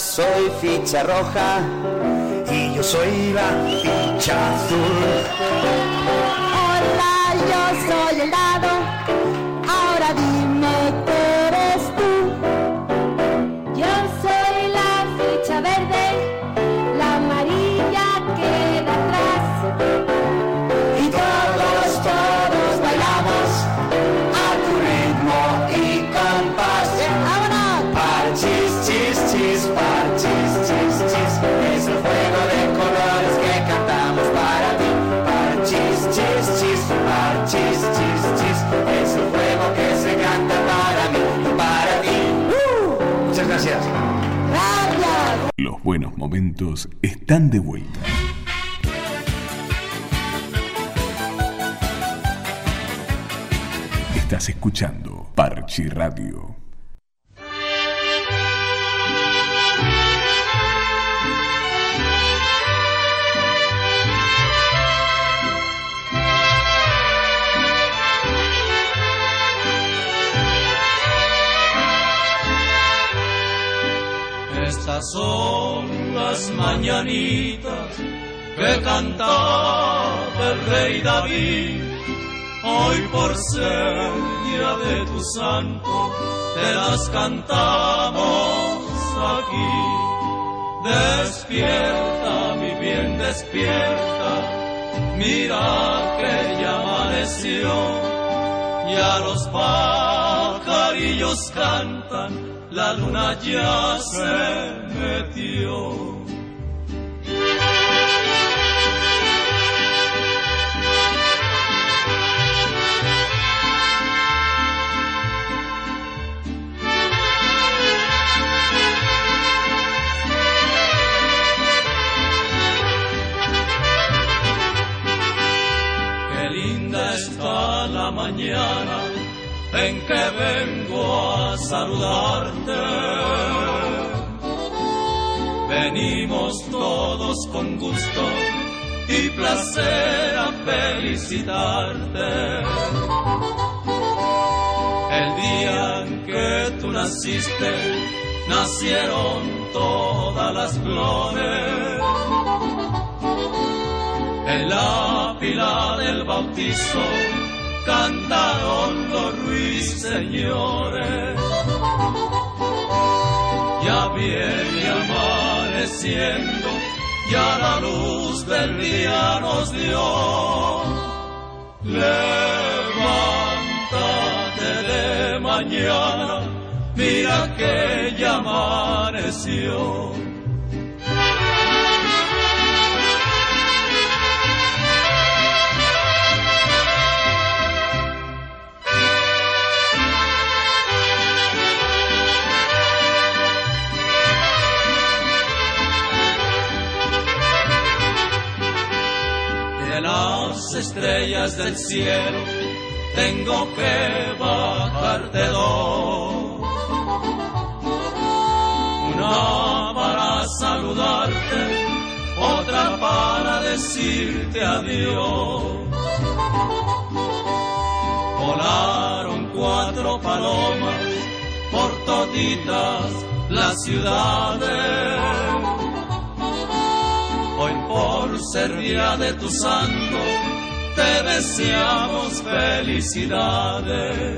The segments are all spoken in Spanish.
soy ficha roja y yo soy la ficha azul. Hola, yo soy el dado, ahora dime qué eres tú. Yo soy la ficha verde, la amarilla queda atrás. Y todos bailamos a tu ritmo y compás. ¡Vámonos! Parchís, chis, chis, parchís, chis, chis. Es el juego de colores que cantamos para ti. Parchís, chis, chis, parchís, chis, chis. Es el juego que se canta para mí y para ti. Muchas gracias. ¡Gracias! Los buenos momentos están de vuelta. Estás escuchando Parchi Radio. Estas son las mañanitas que cantaba el rey David. Hoy por ser día de tu santo, te las cantamos aquí. Despierta, mi bien, despierta, mira que ya amaneció. Ya los pajarillos cantan, la luna ya se metió. Qué linda está la mañana en que vengo a saludarte. Venimos todos con gusto y placer a felicitarte. El día en que tú naciste, nacieron todas las flores. En la pila del bautizo cantaron los ruiseñores. Ya viene amaneciendo, ya la luz del día nos dio. Levántate de mañana, mira que ya amaneció. Las estrellas del cielo tengo que bajarte dos, una para saludarte, otra para decirte adiós. Volaron 4 palomas por toditas las ciudades. Hoy por ser día de tu santo, te deseamos felicidades.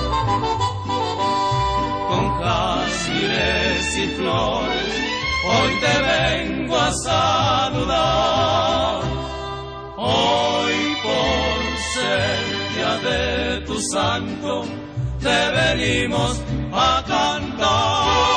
Con jazmines y flores, hoy te vengo a saludar. Hoy por ser día de tu santo, te venimos a cantar.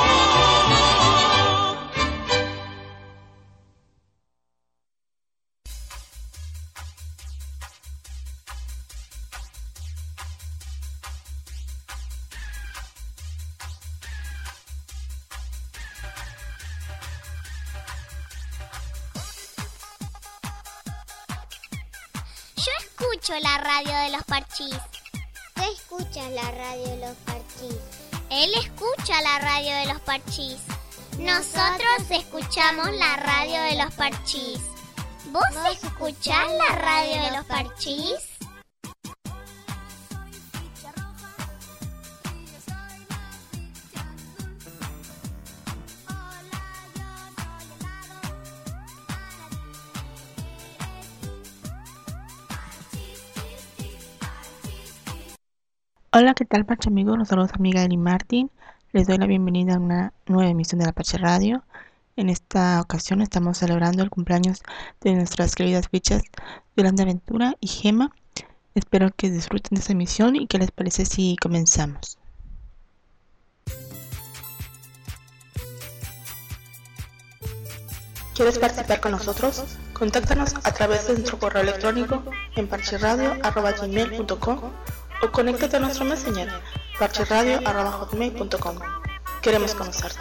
Escucho la radio de los Parchís. Tú escuchas la radio de los Parchís. Él escucha la radio de los Parchís. Nosotros escuchamos la radio de los Parchís. ¿Vos escuchás la radio de los Parchís? Hola, ¿qué tal, Parche amigos? Los saludos amiga Eli Martin. Les doy la bienvenida a una nueva emisión de la Parche Radio. En esta ocasión estamos celebrando el cumpleaños de nuestras queridas fichas Yolanda Ventura y Gema. Espero que disfruten de esta emisión y qué les parece si comenzamos. ¿Quieres participar con nosotros? Contáctanos a través de nuestro correo electrónico en parcheradio@gmail.com o conéctate a nuestro messenger parcheradio@hotmail.com. Queremos conocerte.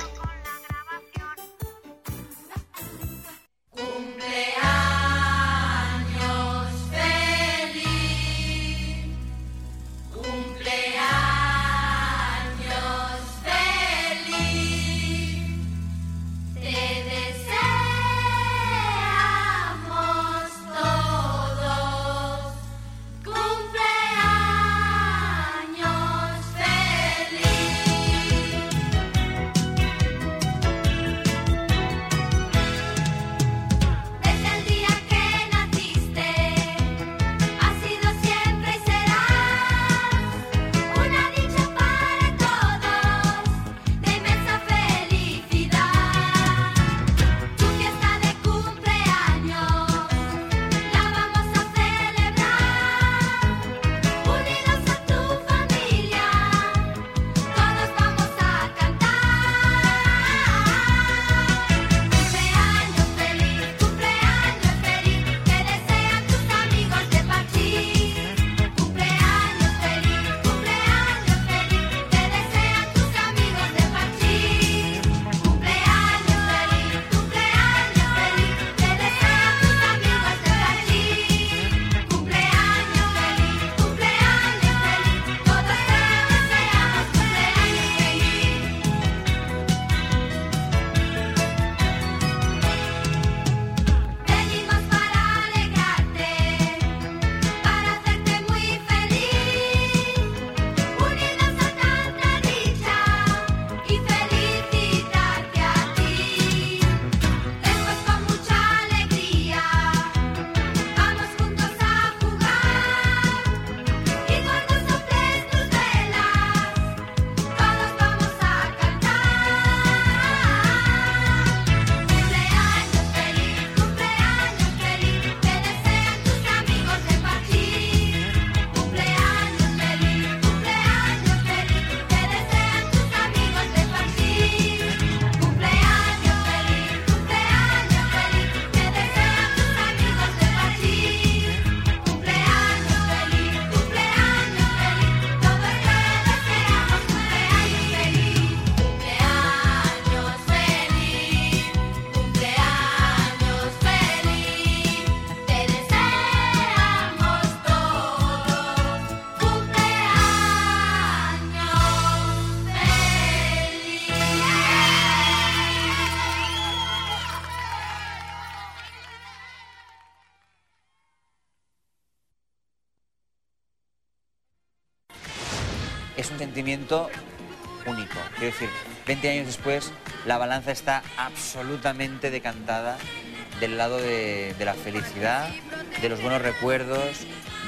Es un sentimiento único. Quiero decir, 20 años después, la balanza está absolutamente decantada del lado de la felicidad, de los buenos recuerdos,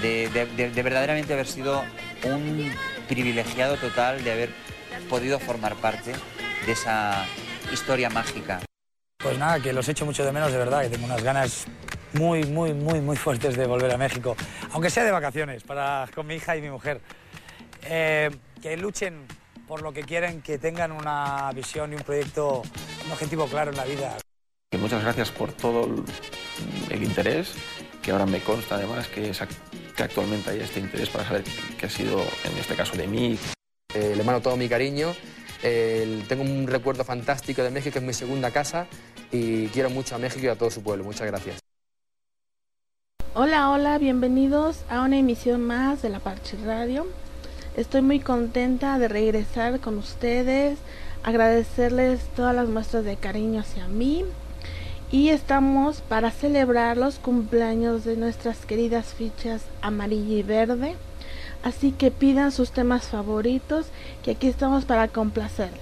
de verdaderamente haber sido un privilegiado total de haber podido formar parte de esa historia mágica. Pues nada, que los echo mucho de menos, de verdad, que tengo unas ganas muy fuertes de volver a México, aunque sea de vacaciones, con mi hija y mi mujer. Que luchen por lo que quieren, que tengan una visión y un proyecto, un objetivo claro en la vida. Muchas gracias por todo el interés, que ahora me consta además que actualmente hay este interés para saber qué ha sido, en este caso, de mí. Le mando todo mi cariño, tengo un recuerdo fantástico de México, es mi segunda casa y quiero mucho a México y a todo su pueblo. Muchas gracias. Hola, bienvenidos a una emisión más de la Parche Radio. Estoy muy contenta de regresar con ustedes, agradecerles todas las muestras de cariño hacia mí y estamos para celebrar los cumpleaños de nuestras queridas fichas amarilla y verde, así que pidan sus temas favoritos que aquí estamos para complacerles.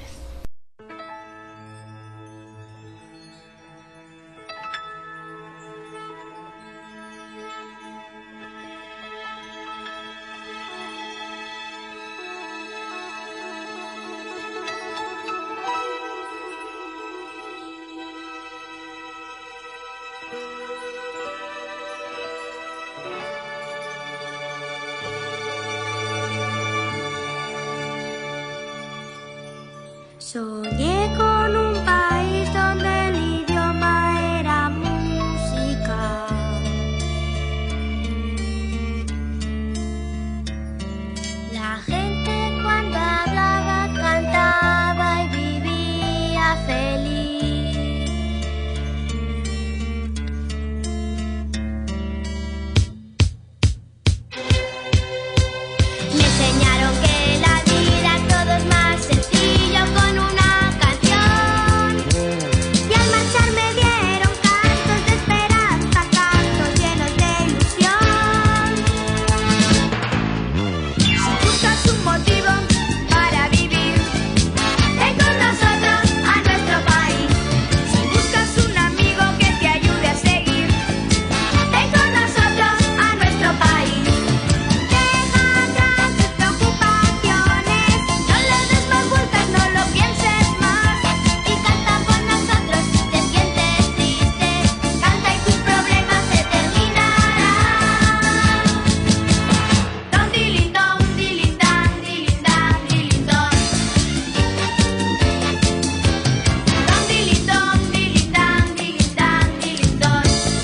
Soñé con un país donde el idioma era música. La gente cuando hablaba cantaba y vivía feliz. Me enseñaron que la vida todo es más sencillo con una canción. Y al marcharme dieron cantos de esperanza, cantos llenos de ilusión. Si buscas un motivo para vivir, ven con nosotros a nuestro país. Si buscas un amigo que te ayude a seguir, ven con nosotros a nuestro país. Deja atrás tus preocupaciones, no le des más vueltas, no lo pienses más. Y canta con nosotros si te sientes triste, canta y tus problemas se terminarán. Don dilindón, dilindán, dilindán, dilindón. Don dilindón, dilindán, dilindán, dilindón.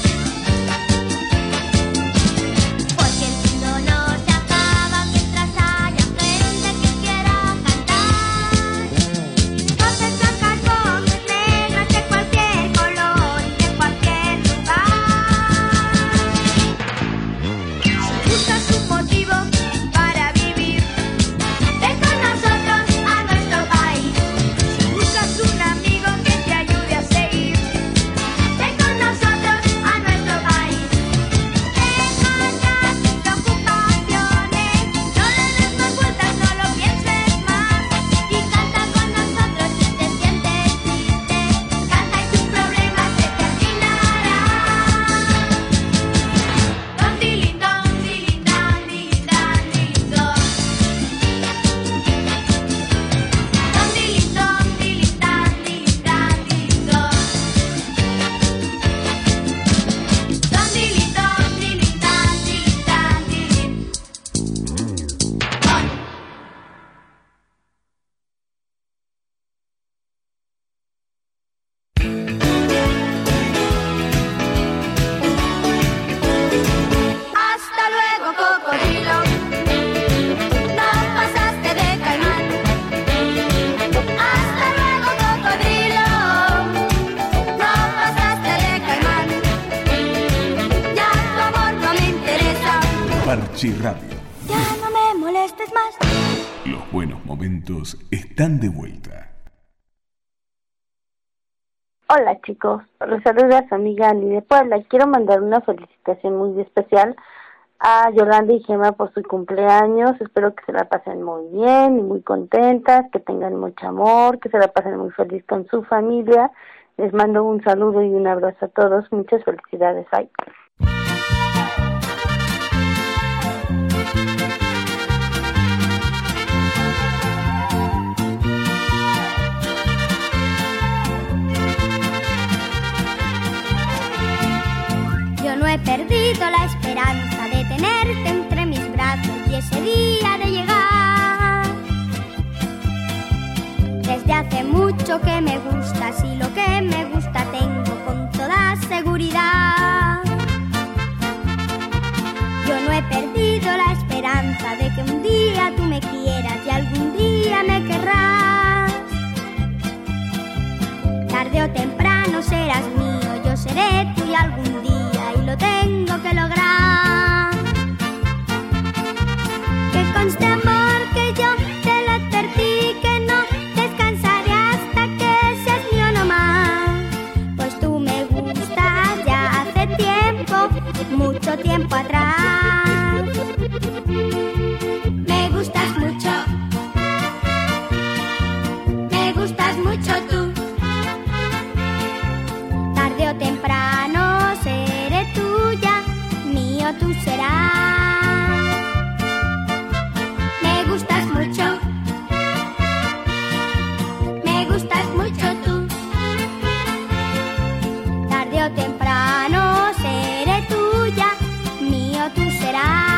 Porque el mundo no se acaba mientras haya gente que quiera cantar. Voces blancas, voces negras, de cualquier color y de cualquier lugar. Si buscas un motivo para vivir, ven con nosotros a nuestro país. Si buscas un amigo que te ayude a seguir, ven con nosotros a nuestro país. Deja atrás tus preocupaciones, no le des más vueltas, no lo pienses más. Y canta con nosotros si te sientes triste, canta y tus problemas se terminarán. Don dilindón, dilindán, dilindán, dilindón. Don dilindón, dilindán, dilindán, dilindón. Don dilindón, dilindán, dilindán, dilindón. Hasta luego, cocodrilo. No pasaste de caimán. Hasta luego, cocodrilo. No pasaste de caimán. Ya tu amor no me interesa. Parchi Radio. Ya no me molestes más. Los buenos momentos están de vuelta. Hola chicos, los saluda su amiga Ani de Puebla. Quiero mandar una felicitación muy especial a Yolanda y Gemma por su cumpleaños. Espero que se la pasen muy bien y muy contentas, que tengan mucho amor, que se la pasen muy feliz con su familia. Les mando un saludo y un abrazo a todos. Muchas felicidades. Bye. Yo no he perdido la esperanza de tenerte entre mis brazos y ese día de llegar. Desde hace mucho que me gustas y lo que me gusta tengo con toda seguridad. Yo no he perdido la esperanza de que un día tú me quieras y algún día me querrás. Tarde o temprano serás mío, yo seré tuya algún día y lo tengo que lograr. Que conste amor que yo te lo advertí, que no descansaré hasta que seas mío no más. Pues tú me gustas ya hace tiempo, mucho tiempo atrás. Me gustas mucho, me gustas mucho tú. Tarde o temprano seré tuya, mío tú serás. Me gustas mucho, me gustas mucho tú. Tarde o temprano seré tuya, mío tú serás.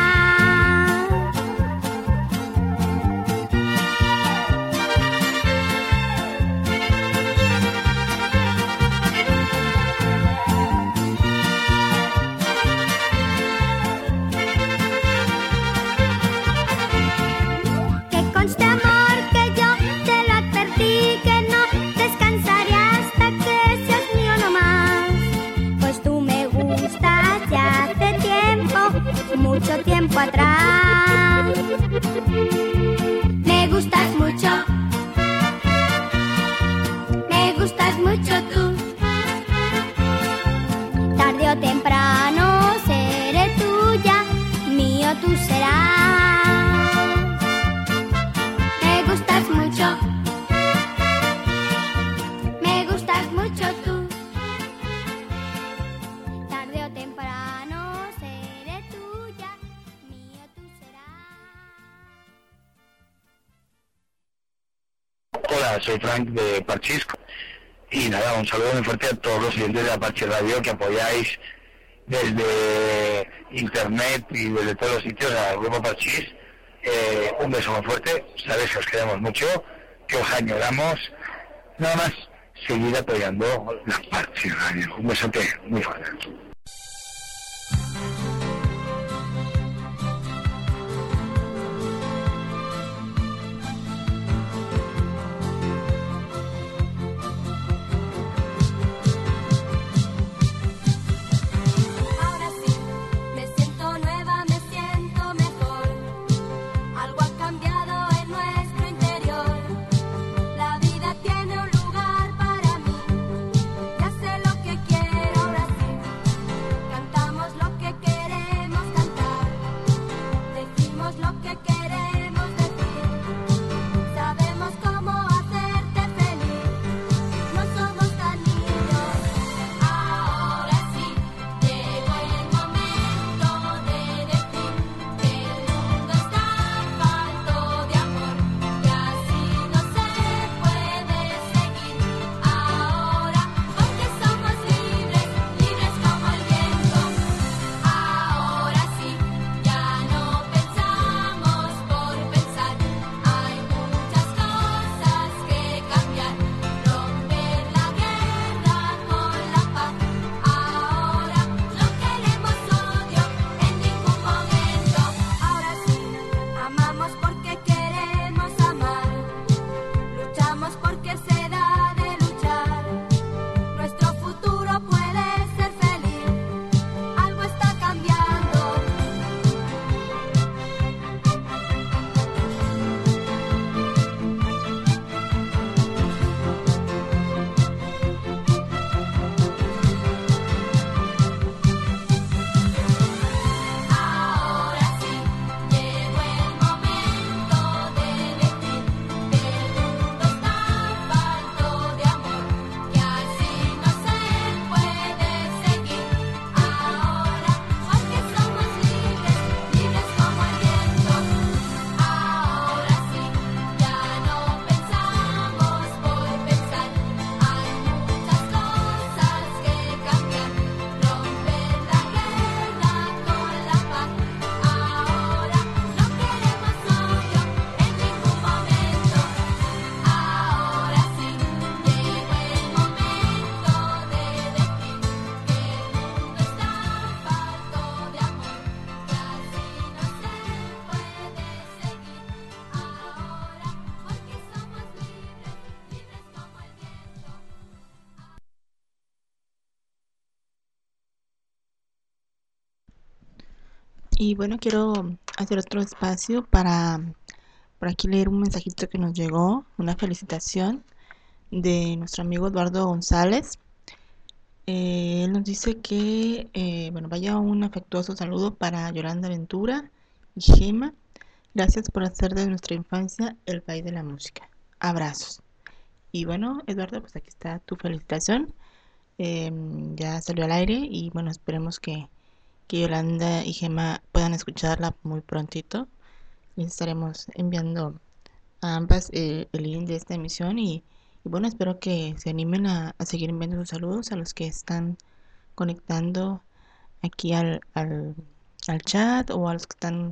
mucho tiempo atrás. Me gustas mucho tú. Tarde o temprano seré tuya, mío tú serás. Me gustas mucho tú. Tarde o temprano seré tuya, mío tú serás. Hola, soy Frank de Parchís. Y nada, un saludo muy fuerte a todos los oyentes de la Parchís Radio que apoyáis desde internet y desde todos los sitios al grupo Parchís. Un beso muy fuerte, sabéis que os queremos mucho, que os añoramos. Nada más, seguid apoyando la Parchís Radio. Un besote muy fuerte. Y bueno, quiero hacer otro espacio para por aquí leer un mensajito que nos llegó, una felicitación de nuestro amigo Eduardo González. Él nos dice que, bueno, vaya un afectuoso saludo para Yolanda Ventura y Gema. Gracias por hacer de nuestra infancia el país de la música. Abrazos. Y bueno, Eduardo, pues aquí está tu felicitación. Ya salió al aire y bueno, esperemos que Yolanda y Gema puedan escucharla muy prontito. Les estaremos enviando a ambas el link de esta emisión y bueno, espero que se animen a seguir enviando sus saludos a los que están conectando aquí al chat o a los que están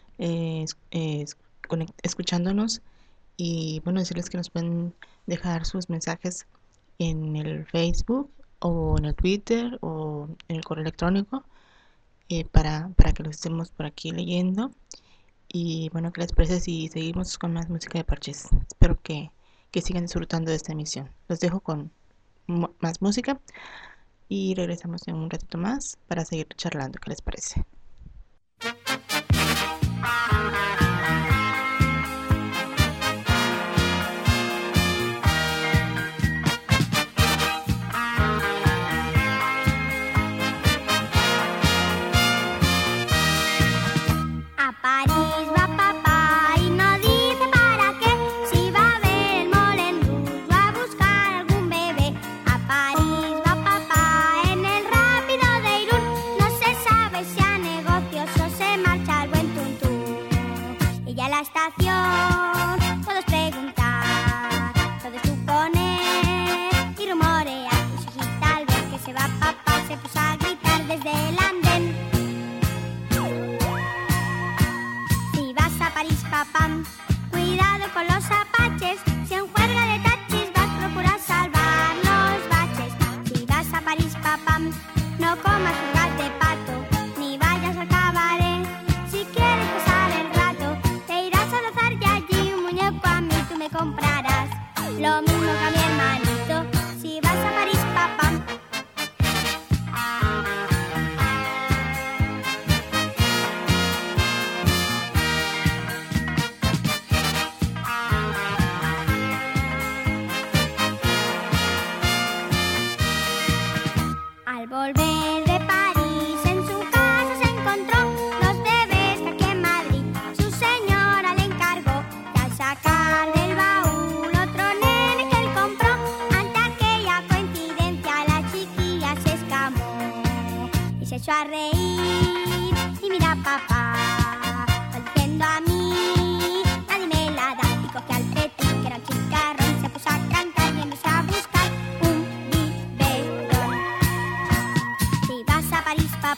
escuchándonos. Y bueno, decirles que nos pueden dejar sus mensajes en el Facebook o en el Twitter o en el correo electrónico para que los estemos por aquí leyendo. Y bueno, ¿qué les parece si seguimos con más música de Parchís? Espero que sigan disfrutando de esta emisión. Los dejo con más música y regresamos en un ratito más para seguir charlando. ¿Qué les parece?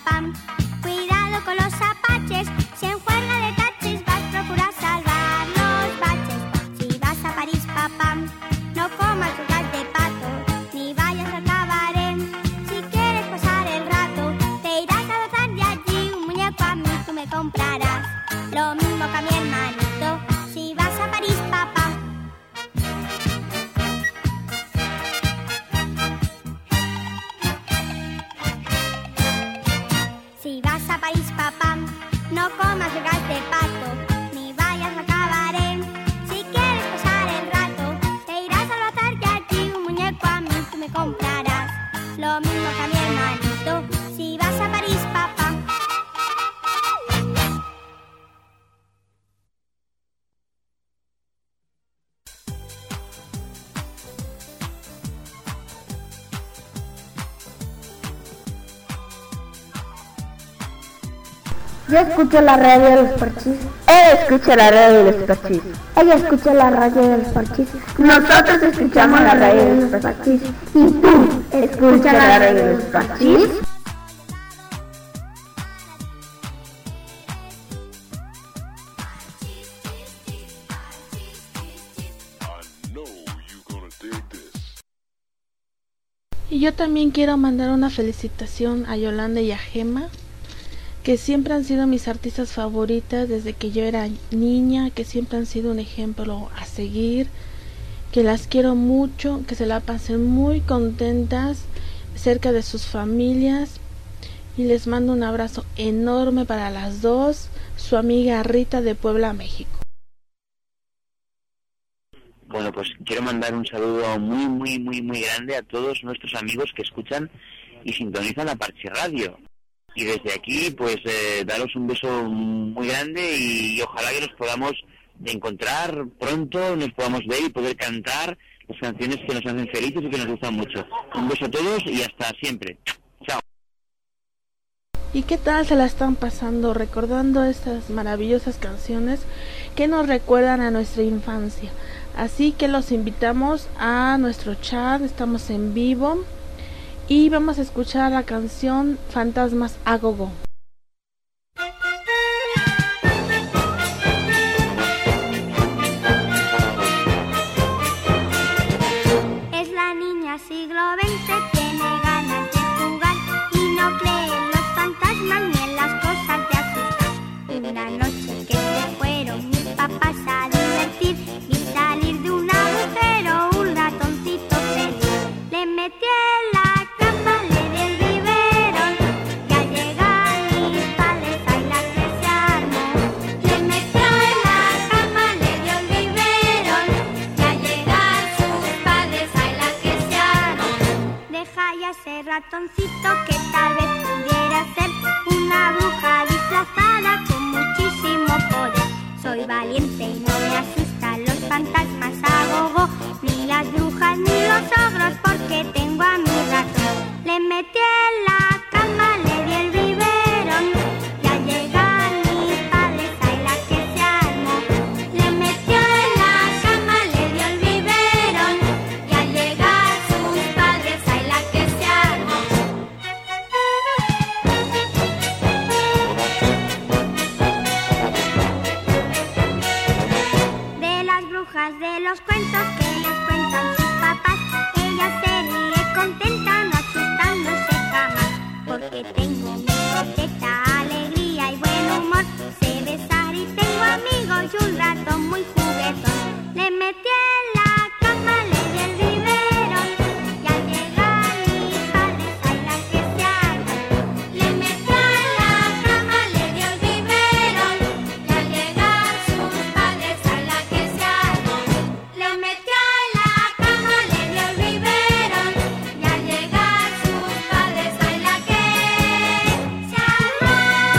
papam. Cuidado con los apaches, si en juerga de taches vas, procura salvar los baches. Si vas a París, papam, no comas yucas de pato, ni vayas al cabaret. Si quieres pasar el rato, te irás a dotar de allí un muñeco a mí, tú me comprarás. Lo mismo que a mi hermanito, si vas a París, papá. Si vas a París, papá, no comas yucas de pato, ni vayas al cabaret. Si quieres pasar el rato, te irás a dotar de allí un muñeco a mí, tú me comprarás. Lo mismo que a mi hermanito, si vas a París, papá. Yo escucho la radio de los Parchís. Él escucha la radio de los Parchís. Ella escucha la radio de los Parchís. Nosotros escuchamos la radio de los Parchís. ¿Y tú escuchas la radio de los Parchís? Y yo también quiero mandar una felicitación a Yolanda y a Gema, que siempre han sido mis artistas favoritas desde que yo era niña, que siempre han sido un ejemplo a seguir, que las quiero mucho, que se la pasen muy contentas cerca de sus familias, y les mando un abrazo enorme para las dos, su amiga Rita de Puebla, México. Bueno, pues quiero mandar un saludo muy grande a todos nuestros amigos que escuchan y sintonizan la Parchís Radio. Y desde aquí, pues, daros un beso muy grande y ojalá que nos podamos encontrar pronto, nos podamos ver y poder cantar las canciones que nos hacen felices y que nos gustan mucho. Un beso a todos y hasta siempre. Chao. ¿Y qué tal se la están pasando recordando estas maravillosas canciones que nos recuerdan a nuestra infancia? Así que los invitamos a nuestro chat, estamos en vivo. Y vamos a escuchar la canción Fantasmas a Gogo. Es la niña siglo XX, tiene ganas de jugar y no cree en los fantasmas ni en las cosas de asustar. Una noche que se fueron mis papás a divertir, vi salir de un agujero un ratoncito feliz. Le metí en la ratoncito que tal vez pudiera ser una bruja disfrazada con muchísimo poder. Soy valiente y no me asustan los fantasmas a gogo, ni las brujas ni los ogros, porque tengo a mi ratón. Le metí en la cama, le di el biberón, y al llegar mis padres hay la que se armó. Le metió en la cama, le dio el biberón, y al llegar sus padres hay la que se armó. De las brujas de los cuentos que les cuentan sus papás, ella se ríe contenta, no asustándose jamás, porque tengo mi coqueta alegría y buen humor, sé besar y tengo amigos y un ratón muy juguetón. Le metí en la cama, le di el biberón, y al llegar mis padres hay la que se armó. Le metió en la cama, le dio el biberón, y al llegar sus padres hay la que se armó. Le metió en la cama, le dio el biberón, y al llegar sus padres hay la que se armó.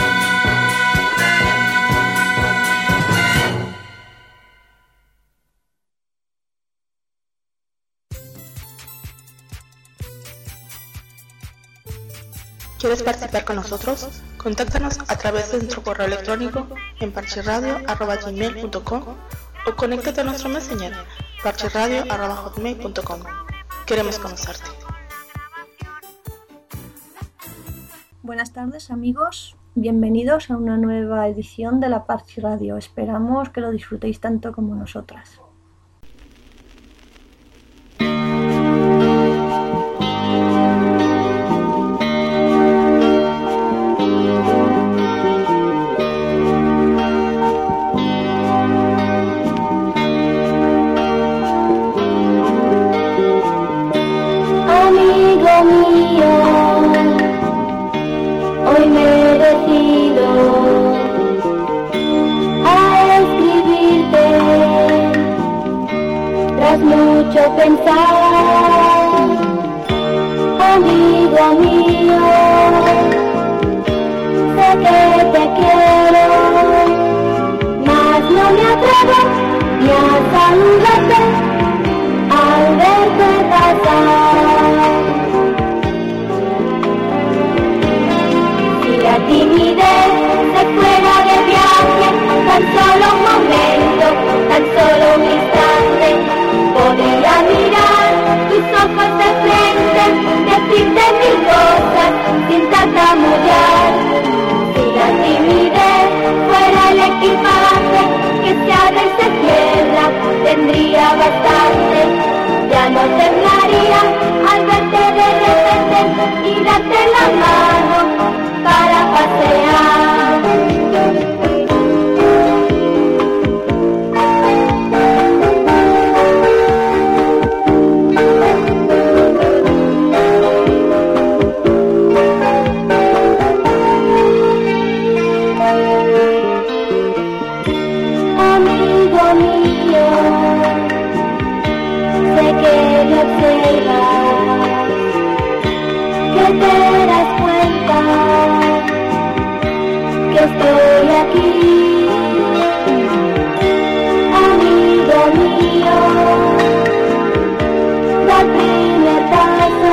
¿Quieres participar con nosotros? Contáctanos a través de nuestro correo electrónico en parchiradio@gmail.com o conéctate a nuestro messenger parchiradio@hotmail.com. Queremos conocerte. Buenas tardes, amigos. Bienvenidos a una nueva edición de la Parchi Radio. Esperamos que lo disfrutéis tanto como nosotras. Amigo mío, hoy me he decidido a escribirte tras mucho pensar. Amigo mío, sé que te quiero, mas no me atrevo ni a saludarte al verte pasar. Si la timidez se fuera de viaje, tan solo un momento, tan solo un instante, podría mirar tus ojos de frente, decirte mil cosas sin tartamudear. Si la timidez fuera el equipaje que se abre y se cierra, tendría bastante. Ya no temblaría al verte de repente y darte la mano para pasear. Amigo mío, sé que me observas, que te das cuenta que estoy aquí. Amigo mío, da el primer paso,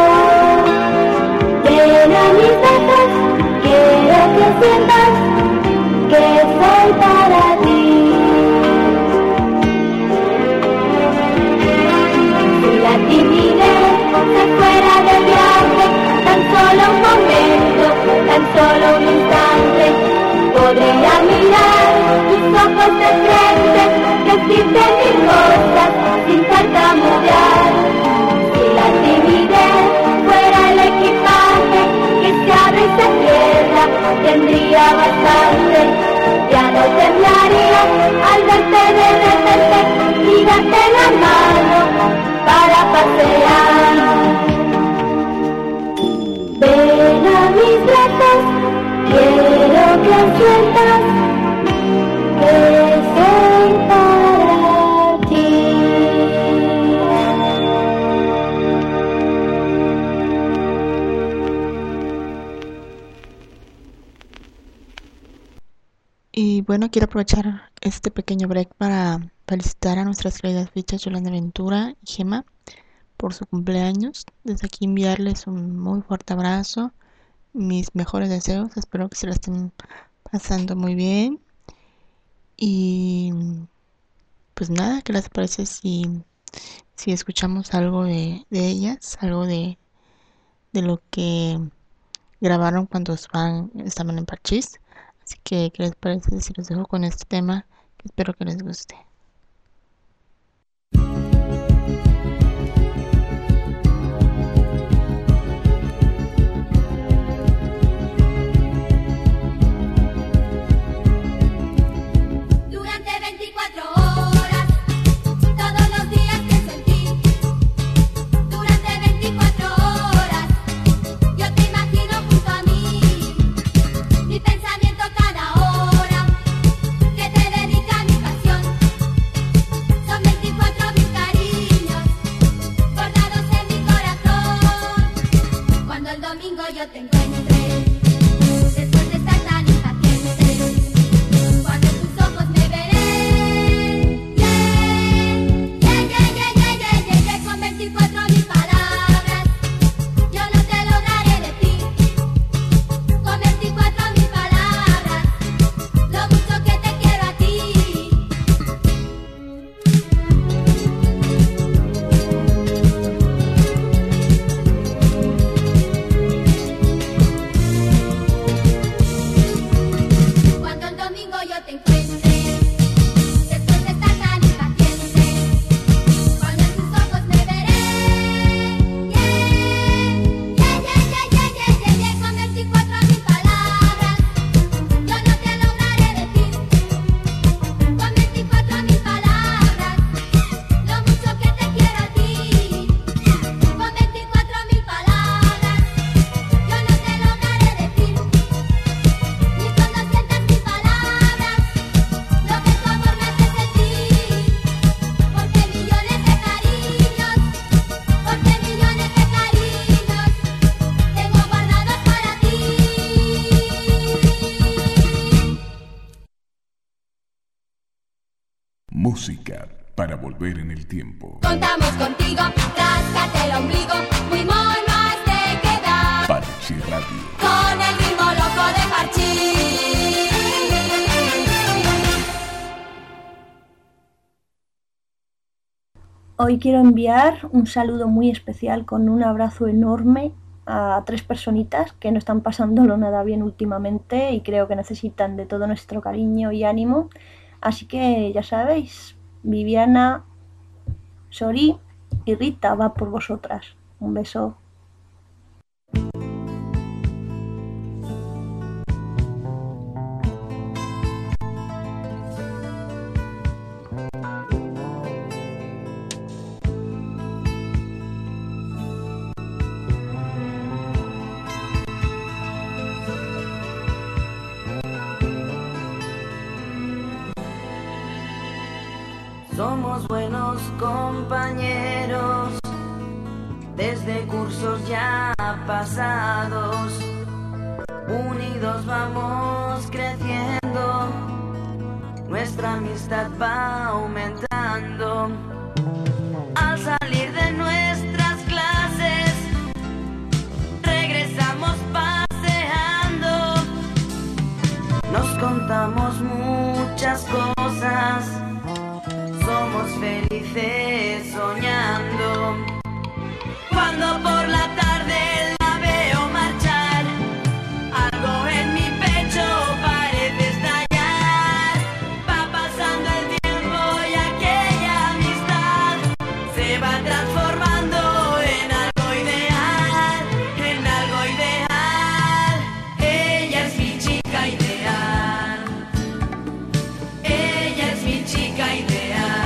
ven a mis brazos, quiero que sientas que soy para ti. Si la timidez se fuera de viaje, tan solo un momento, tan solo un instante, podría mirar tus ojos de frente, decirte mil cosas sin tartamudear. Si la timidez fuera el equipaje que se abre y se cierra, tendría bastante. Ya no temblaría al verte de repente y darte la mano para pasear. Ven a mis brazos, quiero que sientas que soy para ti. Y bueno, quiero aprovechar este pequeño break para felicitar a nuestras queridas fichas Yolanda Ventura y Gema por su cumpleaños. Desde aquí enviarles un muy fuerte abrazo, mis mejores deseos, espero que se la estén pasando muy bien. Y pues nada, ¿qué les parece si escuchamos algo de ellas, algo de lo que grabaron cuando estaban en Parchís? Así que, ¿qué les parece si los dejo con este tema? Que espero que les guste. Durante 24 horas, todos los días te sentí. Durante 24 horas, yo te imagino junto a mí. Mi pensamiento cada hora, que te dedica mi pasión. Música para volver en el tiempo. Contamos contigo, ráscate el ombligo, muy mono has de quedar. Parchís Radio. Con el ritmo loco de Parchís. Hoy quiero enviar un saludo muy especial con un abrazo enorme a 3 personitas que no están pasándolo nada bien últimamente y creo que necesitan de todo nuestro cariño y ánimo. Así que ya sabéis, Viviana, Sori y Rita va por vosotras. Un beso. Somos buenos compañeros desde cursos ya pasados. Unidos vamos creciendo, nuestra amistad va aumentando. Al salir de nuestras clases, regresamos paseando. Nos contamos muchas cosas. Somos felices soñando. Cuando por la tarde la veo marchar, algo en mi pecho parece estallar. Va pasando el tiempo y aquella amistad se va transformando en algo ideal, en algo ideal. Ella es mi chica ideal. Ella es mi chica ideal.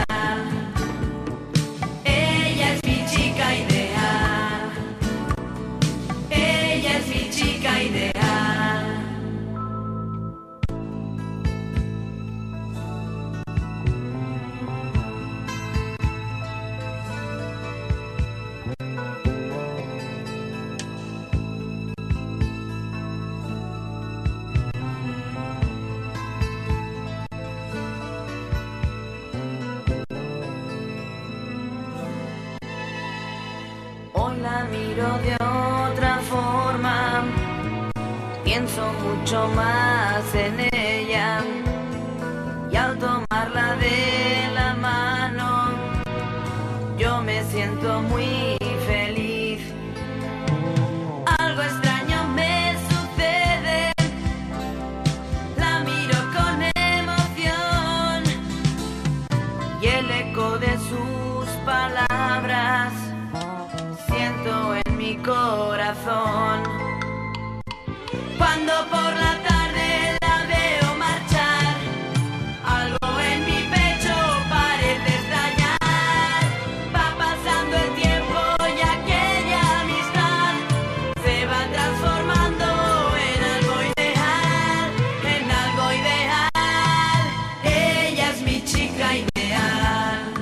Hoy la miro de otra forma, pienso mucho más en ella y al tomarla de la mano yo me siento muy feliz. Algo extraño me sucede, la miro con emoción y el eco de sus palabras siento en mi corazón. Cuando por la tarde la veo marchar, algo en mi pecho parece estallar. Va pasando el tiempo y aquella amistad se va transformando en algo ideal, en algo ideal. Ella es mi chica ideal.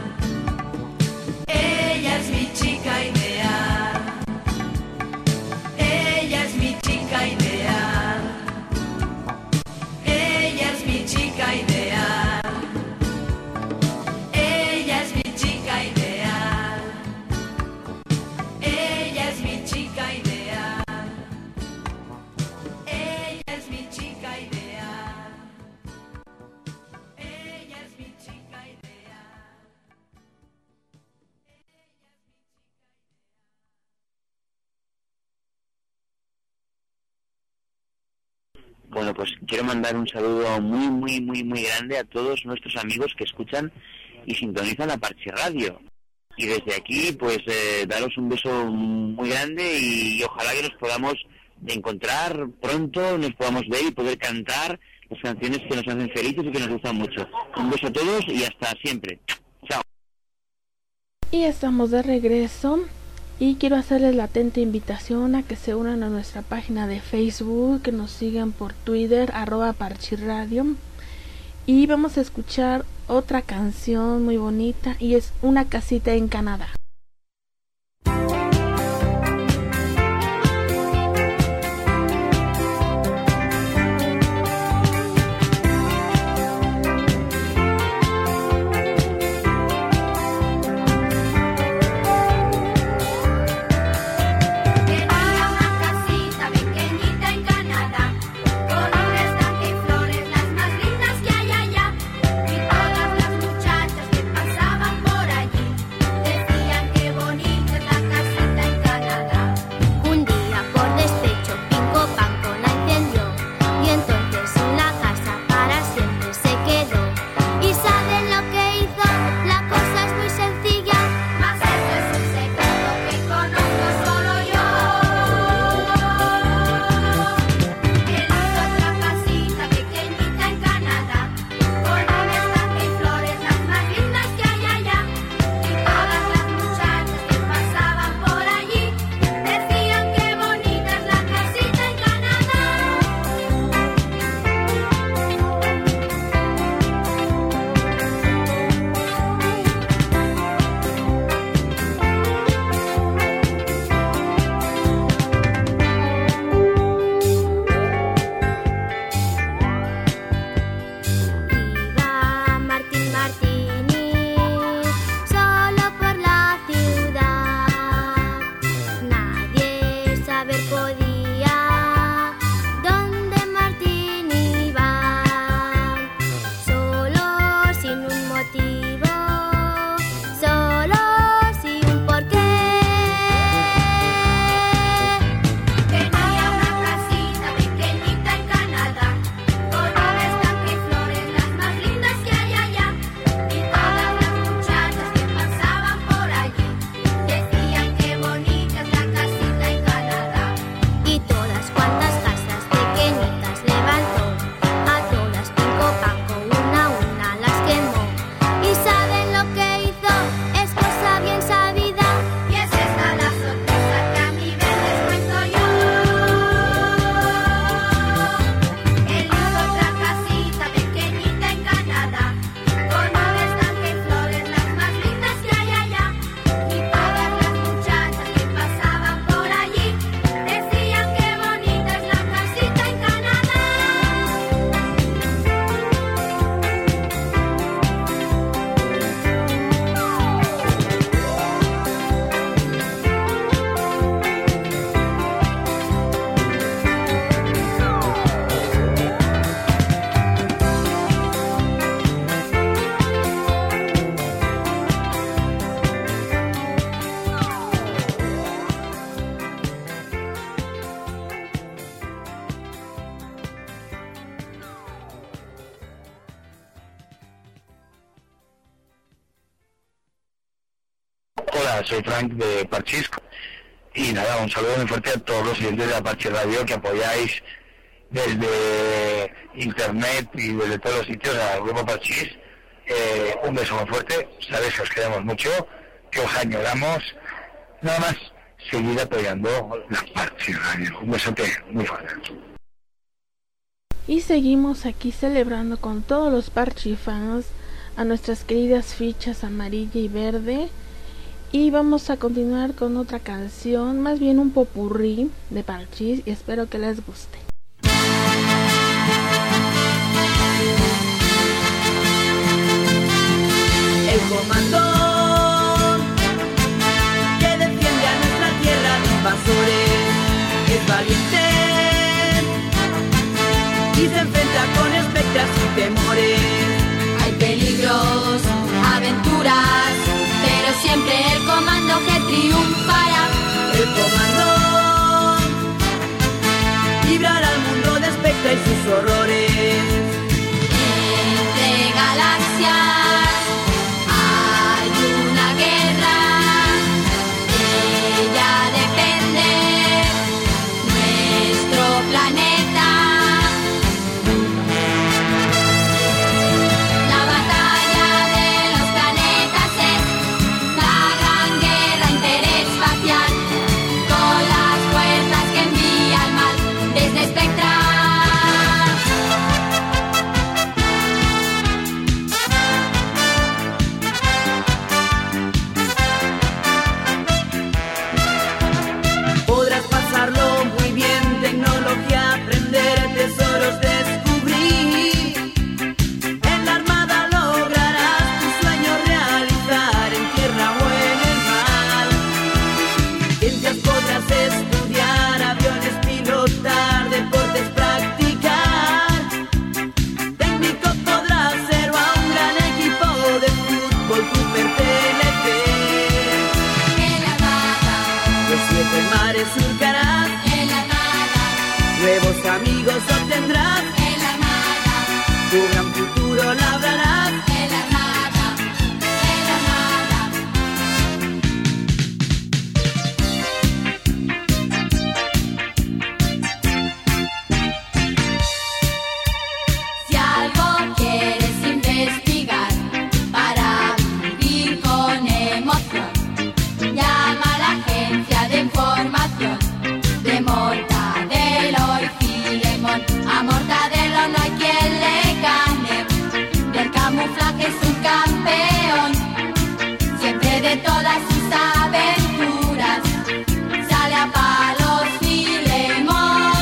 Ella es mi chica ideal. Ella es mi chica ideal. Ella es mi chica ideal. Ella es mi chica ideal. Ella es mi chica ideal. Ella es mi chica ideal. Ella es mi chica ideal. Bueno, pues quiero mandar un saludo muy grande a todos nuestros amigos que escuchan y sintonizan la Parchís Radio. Y desde aquí, pues, daros un beso muy grande y ojalá que nos podamos encontrar pronto, nos podamos ver y poder cantar las canciones que nos hacen felices y que nos gustan mucho. Un beso a todos y hasta siempre. Chao. Y estamos de regreso. Y quiero hacerles la atenta invitación a que se unan a nuestra página de Facebook, que nos sigan por Twitter, @parchirradio. Y vamos a escuchar otra canción muy bonita y es Una casita en Canadá. Hola, soy Frank de Parchís. Y nada, un saludo muy fuerte a todos los oyentes de la Parchís Radio que apoyáis desde internet y desde todos los sitios al grupo Parchís. Un beso muy fuerte, sabéis que os queremos mucho, que os añoramos. Nada más, seguid apoyando la Parchís Radio. Un besote muy fuerte. Y seguimos aquí celebrando con todos los Parchís fans a nuestras queridas fichas amarilla y verde. Y vamos a continuar con otra canción, más bien un popurrí de Parchís, y espero que les guste. El comando que defiende a nuestra tierra de invasores es valiente y se enfrenta con espectras y temores. Hay peligros, aventuras, pero siempre el comando que triunfará. El comando librará al mundo de espectra y sus horrores. Entre galaxias hay una guerra, de ella depende nuestro planeta. La batalla de los planetas es la gran guerra interespacial, con las fuerzas que envía el mal desde Spectra. Podrás pasarlo muy bien, tecnología, aprender tesoros, descubrir. En la armada lograrás tus sueños realizar en tierra o en el mar. Ciencias podrás estudiar, aviones pilotar, deportes practicar. Técnico podrás ser o a un gran equipo de fútbol tú pertenecer. En la armada, Los 7 mares surcarás, en la armada, nuevos amigos obtendrás, en la armada, tu gran futuro labrarás. en la armada, en la armada. Si algo quieres investigar para vivir con emoción, llama a la agencia de información de Mortadelo y Filemón. A Mortadelo no hay quien le gane, del camuflaje es un campeón. Siempre de todas sus aventuras sale a palos Filemón.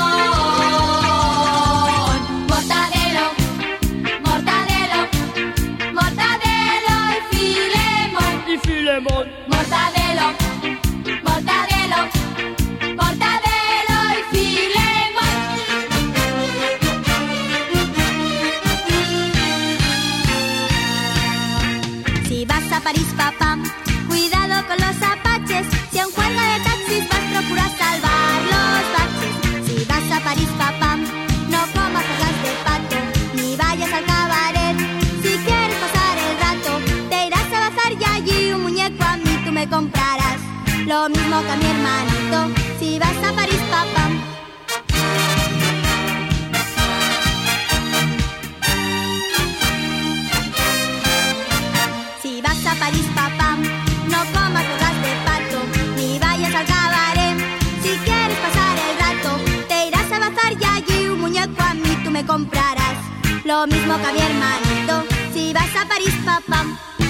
Mortadelo, Mortadelo, Mortadelo y Filemón. Y Filemón, Mortadelo, Mortadelo, Mortadelo y Filemón. Si vas a París, papá, cuidado con los apaches. Si a un juego de taxis vas, procura salvar los baches. Si vas a París, papá, no comas hojas de pato, ni vayas al cabaret. Si quieres pasar el rato, te irás a bazar y allí un muñeco a mí tú me comprarás. Lo mismo que a mi hermanito, si vas a París, papá. Si vas a París, papá, no comas hojas de pato, ni vayas al cabaret. Si quieres pasar el rato, te irás a bazar y allí un muñeco a mí tú me comprarás. Lo mismo que a mi hermanito, si vas a París, papá.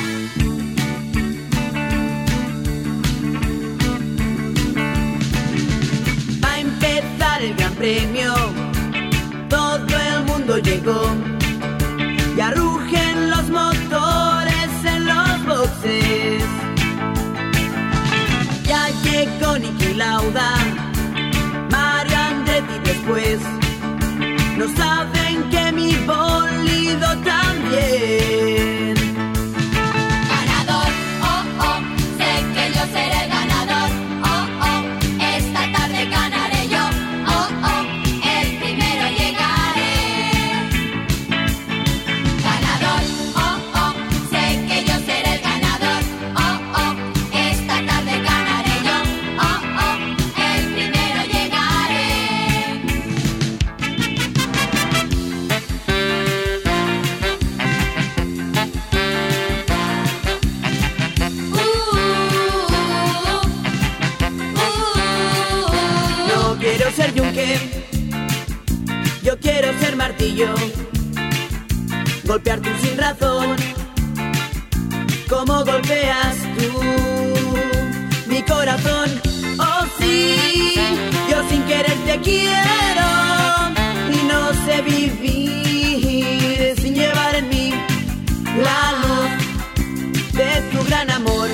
va a empezar el gran premio. Todo el mundo llegó. Ya rugen los motores en los boxes. Ya llegó Niki Lauda, Mario Andretti después. No saben que mi bolido también. Ganador, oh, oh, sé que yo seré el ganador. Oh, oh, esta tarde ganaré yo. Oh, oh, el primero llegaré. Ganador, oh, oh, sé que yo seré el ganador. Oh, oh, esta martillo, golpearte sin razón, como golpeas tú mi corazón. Oh sí, yo sin querer te quiero y no sé vivir sin llevar en mí la luz de tu gran amor.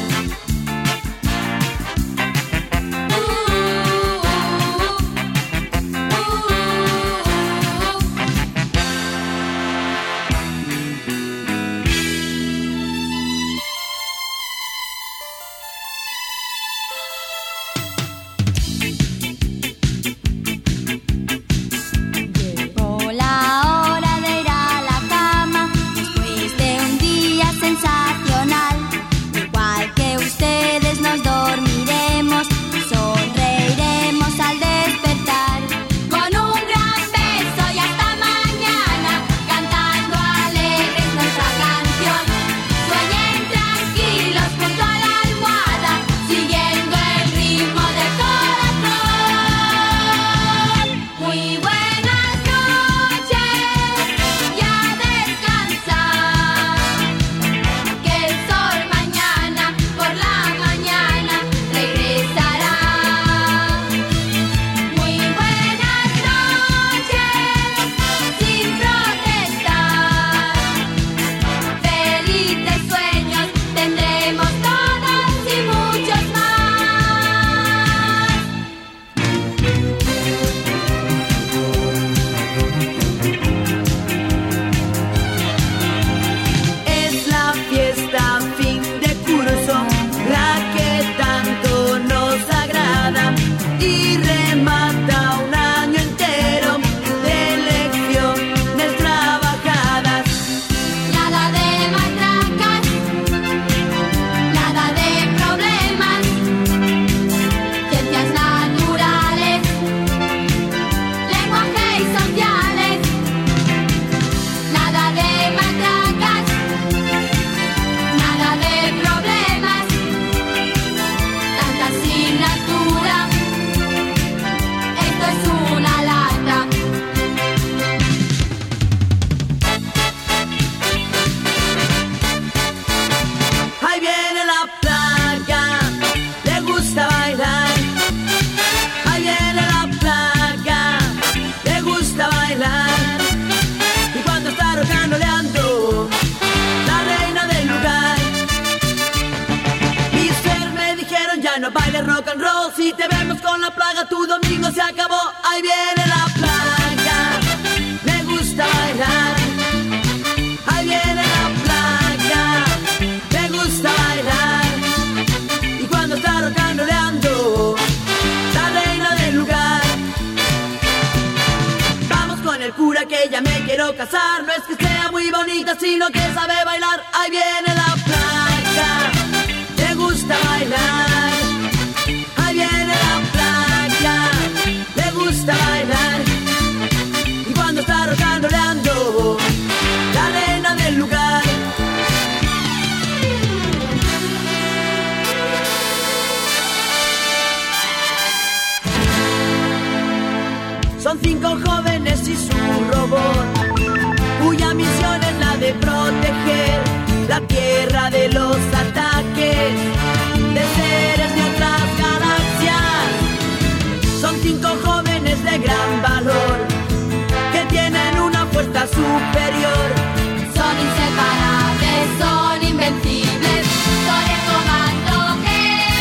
Si te vemos con la plaga, tu domingo se acabó. Ahí viene la plaga, me gusta bailar. Ahí viene la plaga, me gusta bailar. Y cuando está rocanroleando, la reina del lugar. Vamos con el cura que ya me quiero casar. No es que sea muy bonita, sino que sabe bailar. Ahí viene la plaga, me gusta bailar. Viene la plaga, le gusta bailar. Y cuando está rocanroleando, la reina del lugar. Son 5 jóvenes y su robot, cuya misión es la de proteger la tierra de los ataques de seres de otras galaxias. Son 5 jóvenes de gran valor que tienen una fuerza superior. Son inseparables, son invencibles, son el comando G.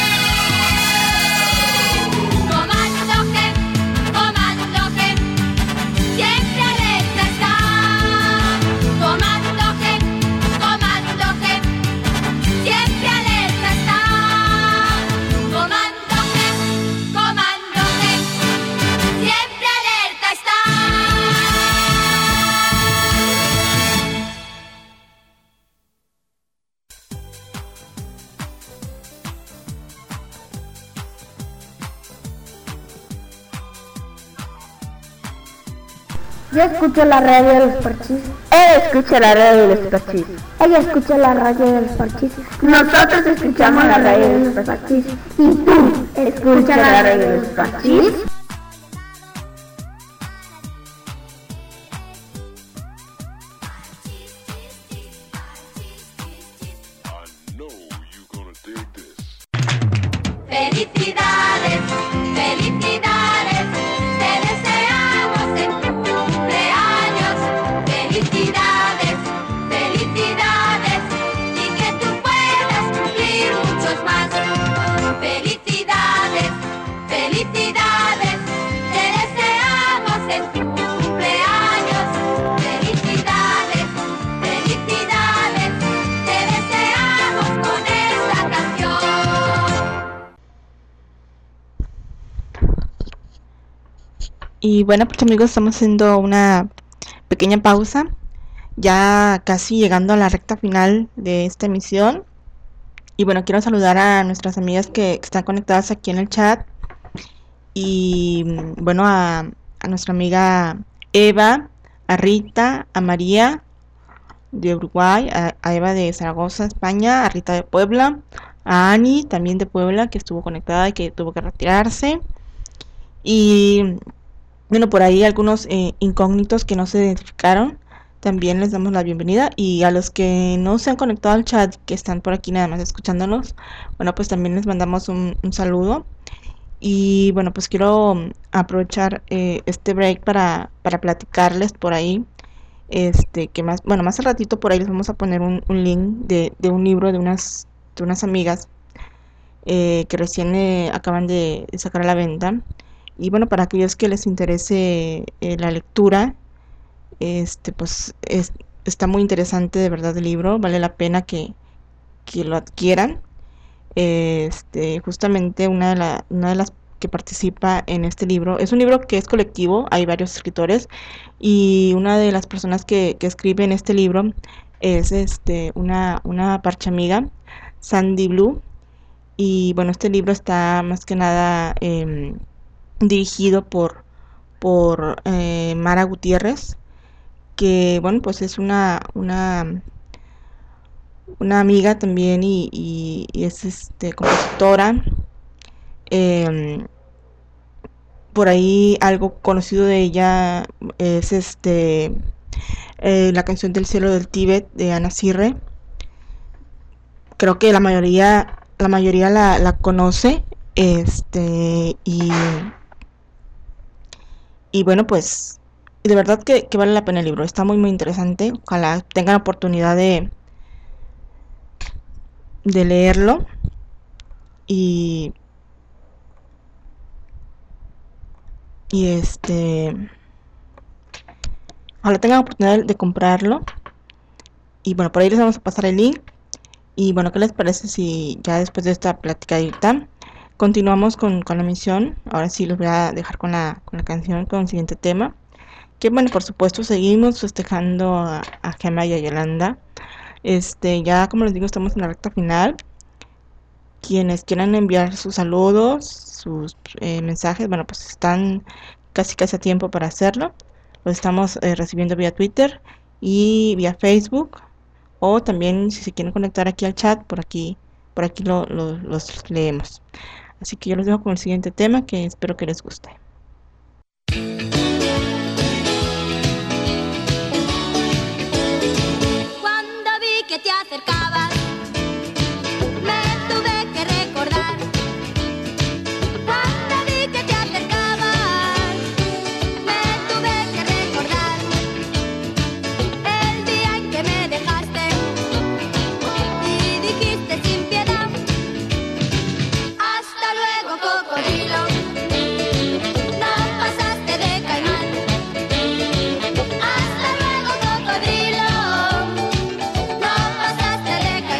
Comando G, comando G, siempre alerta está. Comando G, comando G, siempre alerta está. Comando G, comando G, siempre alerta está. Yo escucho la radio de los Parchís. Él escucha la radio de los Parchís. Ella escucha la radio de los Parchís. Nosotros escuchamos la radio de los Parchís. ¿Y tú escuchas la radio de los Parchís? Felicidades, felicidades, te deseamos en tu cumpleaños. Felicidades, felicidades, y que tú puedas cumplir muchos más. Felicidades, felicidades, te deseamos en tu cumpleaños. Felicidades, felicidades, te deseamos con esta canción. Y bueno, pues amigos, estamos haciendo una pequeña pausa, ya casi llegando a la recta final de esta emisión. Y bueno, quiero saludar a nuestras amigas que están conectadas aquí en el chat. Y bueno, a nuestra amiga Eva, a Rita, a María de Uruguay, a Eva de Zaragoza, España, a Rita de Puebla, a Ani también de Puebla, que estuvo conectada y que tuvo que retirarse. Y bueno, por ahí algunos incógnitos que no se identificaron, también les damos la bienvenida. Y a los que no se han conectado al chat, que están por aquí nada más escuchándonos, bueno, pues también les mandamos un saludo. Y bueno, pues quiero aprovechar este break para platicarles por ahí, que más al ratito por ahí les vamos a poner un link de un libro de unas amigas que recién acaban de sacar a la venta. Y bueno, para aquellos que les interese la lectura, pues está muy interesante de verdad el libro, vale la pena que lo adquieran. Justamente una de las que participa en este libro, es un libro que es colectivo, hay varios escritores, y una de las personas que escribe en este libro es una parcha amiga, Sandy Blue. Y bueno, este libro está más que nada dirigido por Mara Gutiérrez, que bueno, pues es una amiga también y es compositora. Por ahí algo conocido de ella es la canción del cielo del Tíbet de Ana Cirre. Creo que la mayoría la conoce, y bueno, pues de verdad que vale la pena el libro, está muy muy interesante. Ojalá tengan oportunidad de leerlo y ojalá tengan oportunidad de comprarlo. Y bueno, por ahí les vamos a pasar el link. Y bueno, ¿qué les parece si ya después de esta platicadita continuamos con la emisión? Ahora sí los voy a dejar con la canción, con el siguiente tema. Que bueno, por supuesto seguimos festejando a Gemma y a Yolanda. Ya como les digo, estamos en la recta final. Quienes quieran enviar sus saludos, sus mensajes, bueno, pues están casi a tiempo para hacerlo. Los estamos recibiendo vía Twitter y vía Facebook, o también si se quieren conectar aquí al chat, por aquí los leemos. Así que yo los dejo con el siguiente tema, que espero que les guste. Cuando vi que te acercabas, me tuve que recordar. Cuando vi que te acercabas, me tuve que recordar el día en que me dejaste y dijiste sin piedad: hasta luego, cocodrilo. No pasaste de caimán. Hasta luego, cocodrilo. No pasaste de caimán.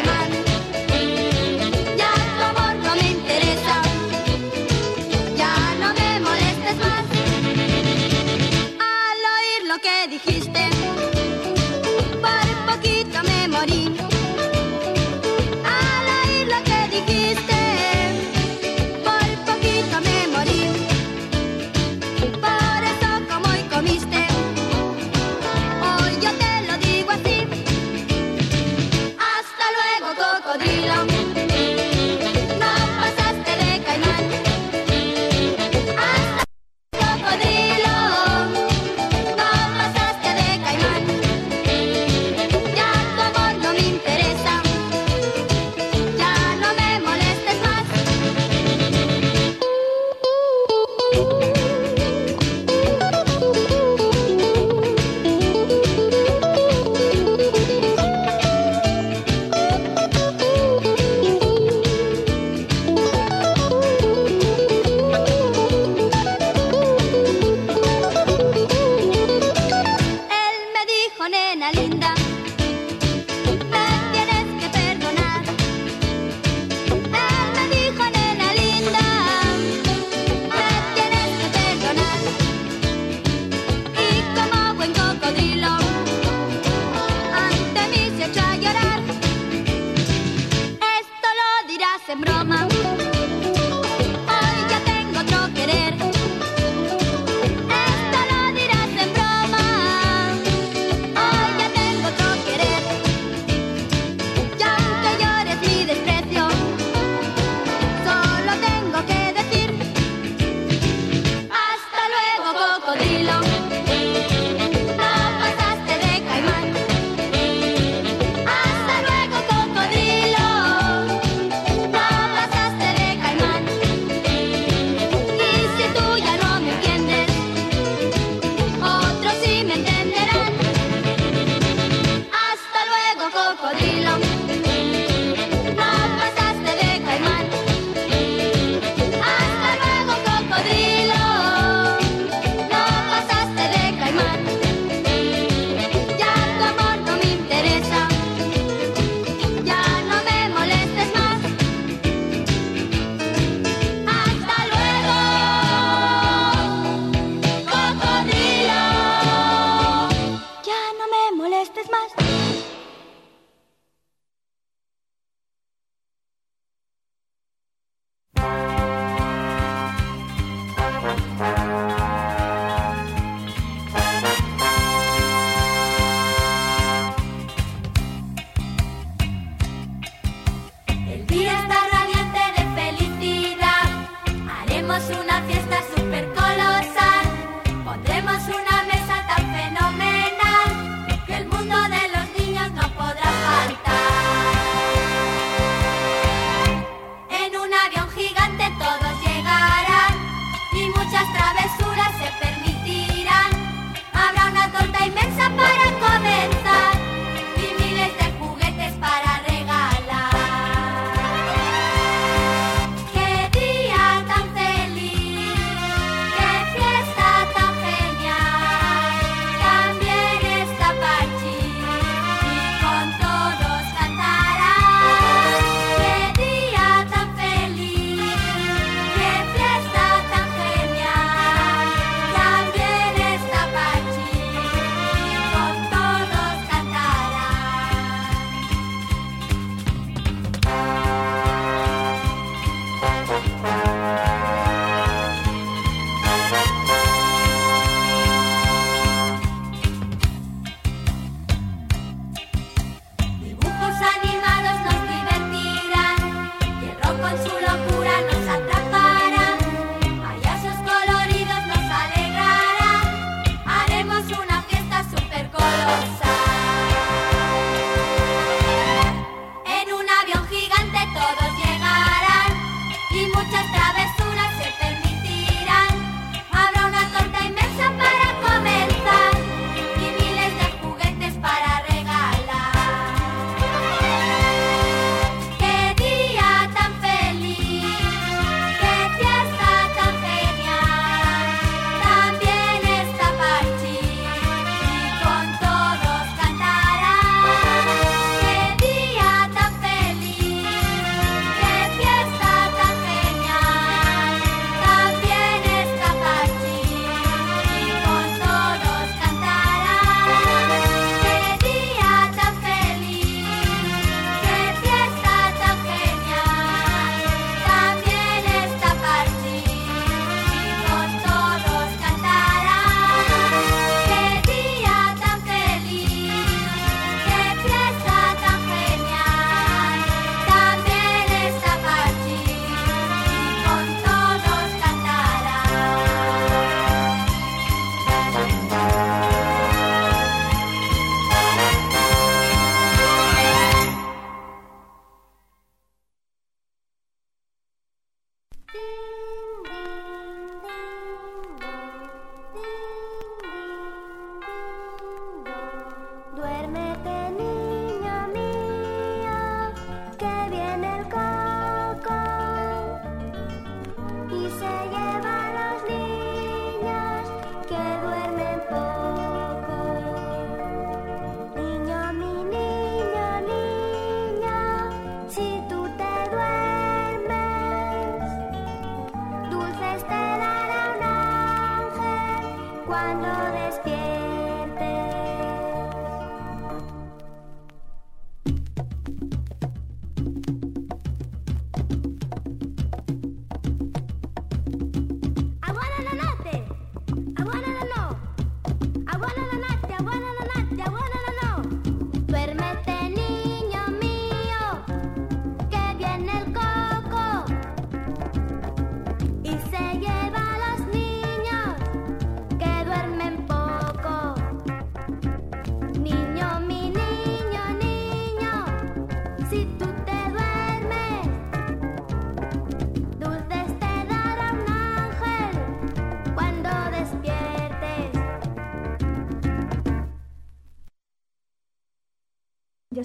en broma. Hoy ya tengo otro querer. Esto lo dirás en broma. Hoy ya tengo otro querer. Y aunque llores mi desprecio, solo tengo que decir: hasta luego, cocodrilo. No pasaste de caimán. Hasta luego, cocodrilo. No pasaste de caimán. Y si tú ya no me entiendes, otros sí me entenderán. Hasta luego, cocodrilo. No pasaste de caimán. Hasta luego, cocodrilo. No pasaste de caimán. Ya tu amor no me interesa. Ya no me molestes más. Hasta luego, cocodrilo. Ya no me molestes más. El día está radiante de felicidad. Haremos una fiesta super colosal. Pondremos una mesa tan fenomenal que el mundo de los niños no podrá faltar. En un avión gigante todos llegarán y muchas travesuras se permitirán. Habrá una torta inmensa para comenzar y miles de juguetes para regalar. ¡Qué día tan feliz! ¡Qué fiesta tan genial! También está Parchís y con todos cantarán. ¡Qué día tan feliz! ¡Qué fiesta tan genial! También está Parchís y con todos Dibujos animados nos divertirán y el rock con su locura nos atrapará. Payasos coloridos nos alegrarán. Haremos una fiesta super colosal. En un avión gigante todos llegarán y muchas travesuras se permitirán. Habrá una torta inmensa para comenzar y miles de juguetes para regalar.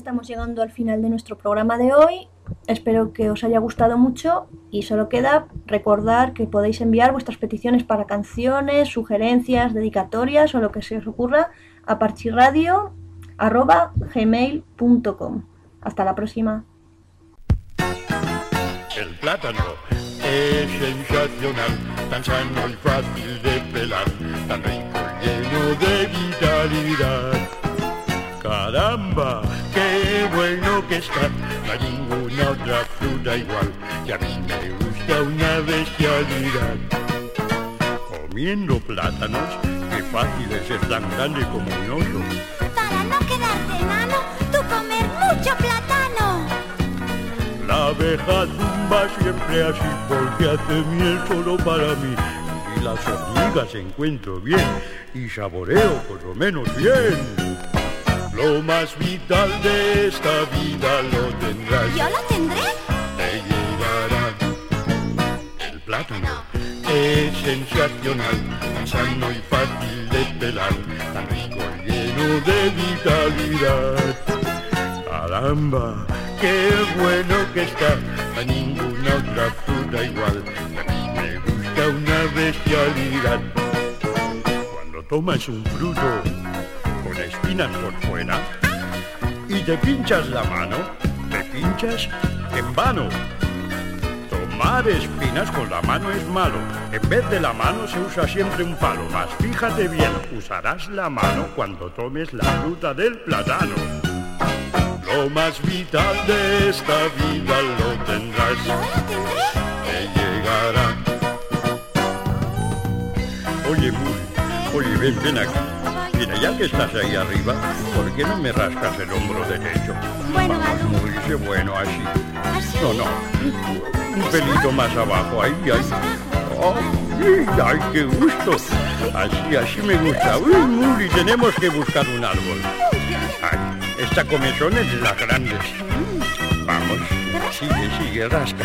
estamos llegando al final de nuestro programa de hoy. Espero que os haya gustado mucho y solo queda recordar que podéis enviar vuestras peticiones para canciones, sugerencias, dedicatorias o lo que se os ocurra a parchirradio@gmail.com. Hasta la próxima. El plátano es sensacional, tan sano y fácil de pelar, tan rico y lleno de vitalidad. Caramba, qué bueno que está, no hay ninguna otra fruta igual, y a mí me gusta una bestialidad. Comiendo plátanos, qué fácil es ser tan grande como un oso. Para no quedarte enano, tú comer mucho plátano. La abeja zumba siempre así porque hace miel solo para mí. Y las hormigas encuentro bien y saboreo por lo menos bien. Lo más vital de esta vida lo tendrás. ¿Yo lo tendré? Te llegará. El plátano es sensacional, tan sano y fácil de pelar, tan rico y lleno de vitalidad. Caramba, qué bueno que está, a ninguna otra fruta igual, a mí me gusta una bestialidad. Cuando tomas un fruto con espinas por fuera y te pinchas la mano, te pinchas en vano. Tomar espinas con la mano es malo, en vez de la mano se usa siempre un palo, mas fíjate bien, usarás la mano cuando tomes la fruta del plátano. Lo más vital de esta vida lo tendrás. ¿Yo lo tendré? Te llegará. Oye, Muri, oye, ven aquí. Mira, ya que estás ahí arriba, ¿por qué no me rascas el hombro derecho? Bueno, vamos, Muri, sé bueno, así. No, un pelito más abajo, ahí. Oh, ¡ay, qué gusto! Así me gusta. Uy, Muri, tenemos que buscar un árbol. Ay, esta comezón es de las grandes. Vamos, sigue, rasca.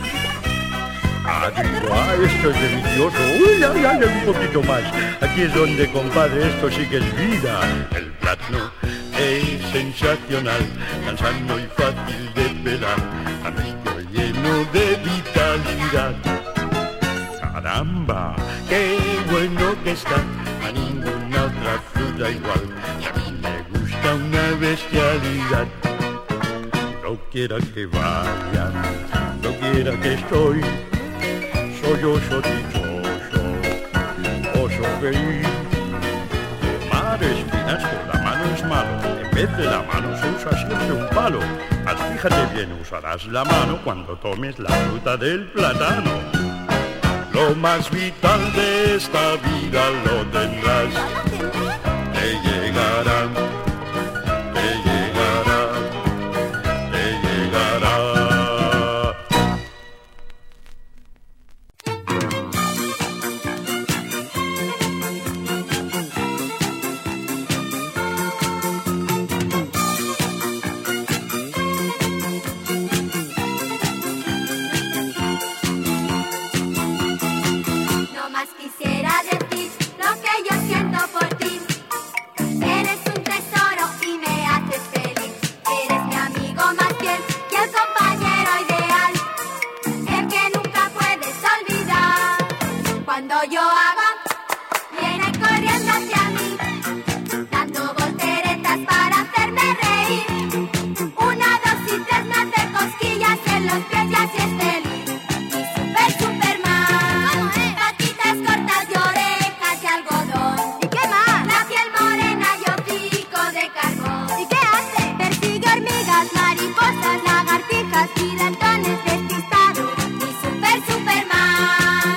Esto es delicioso. Uy, ay, un poquito más. Aquí es donde, compadre, esto sí que es vida. El plátano es sensacional, tan sano y fácil de pelar, tan rico y lleno de vitalidad. Caramba, qué bueno que está, a ninguna otra fruta igual, y a mí me gusta una bestialidad. No quiera que vaya, no quiera que estoy, soy oso dichoso, oso feliz. Tomar espinas con la mano es malo, en vez de la mano se usa siempre un palo. Mas fíjate bien, usarás la mano cuando tomes la fruta del plátano. Lo más vital de esta vida lo tendrás. Te llegará, te llegará, te llegará. No más quisiera decir lo que yo siento por ti. Eres un tesoro y me haces feliz. Eres mi amigo más fiel y el compañero ideal, el que nunca puedes olvidar. Cuando yo hago, viene corriendo hacia mí, dando volteretas para hacerme reír. 1, 2 y 3 me hace cosquillas en los pies y así es feliz. Superman, patitas cortas y orejas de algodón. ¿Y qué más? La piel morena y hocico de carbón. ¿Y qué hace? Persigue hormigas, mariposas, lagartijas y ratones despistados. Mi Superman.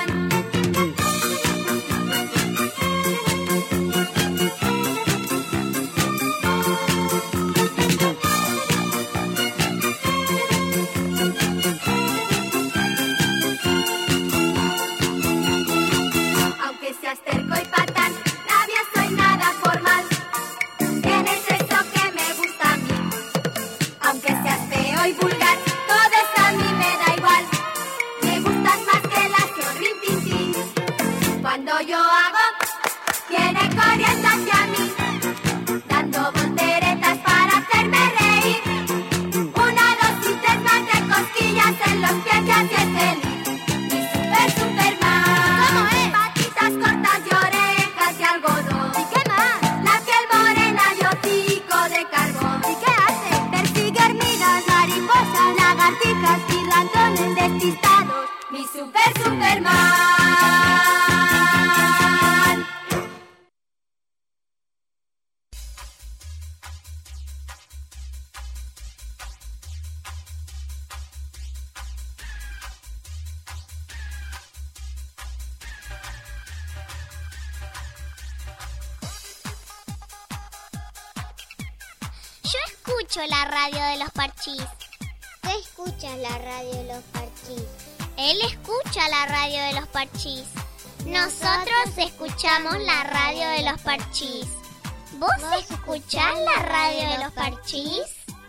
Aunque seas terco y patán, nadie soy nada formal. Tienes eso que me gusta a mí. Aunque seas feo y vulgar, todo eso a mí me da igual. Me gustas más que las que rintintín. Cuando yo hago, viene corriendo hacia mí, dando volteretas para hacerme reír. lagartijas y ratones despistados. Mi Superman. Yo escucho la radio de los Parchís. Tú escuchas la radio de los Parchís. Él escucha la radio de los Parchís. Nosotros escuchamos la radio de los Parchís. ¿Vos escuchás la radio de los Parchís?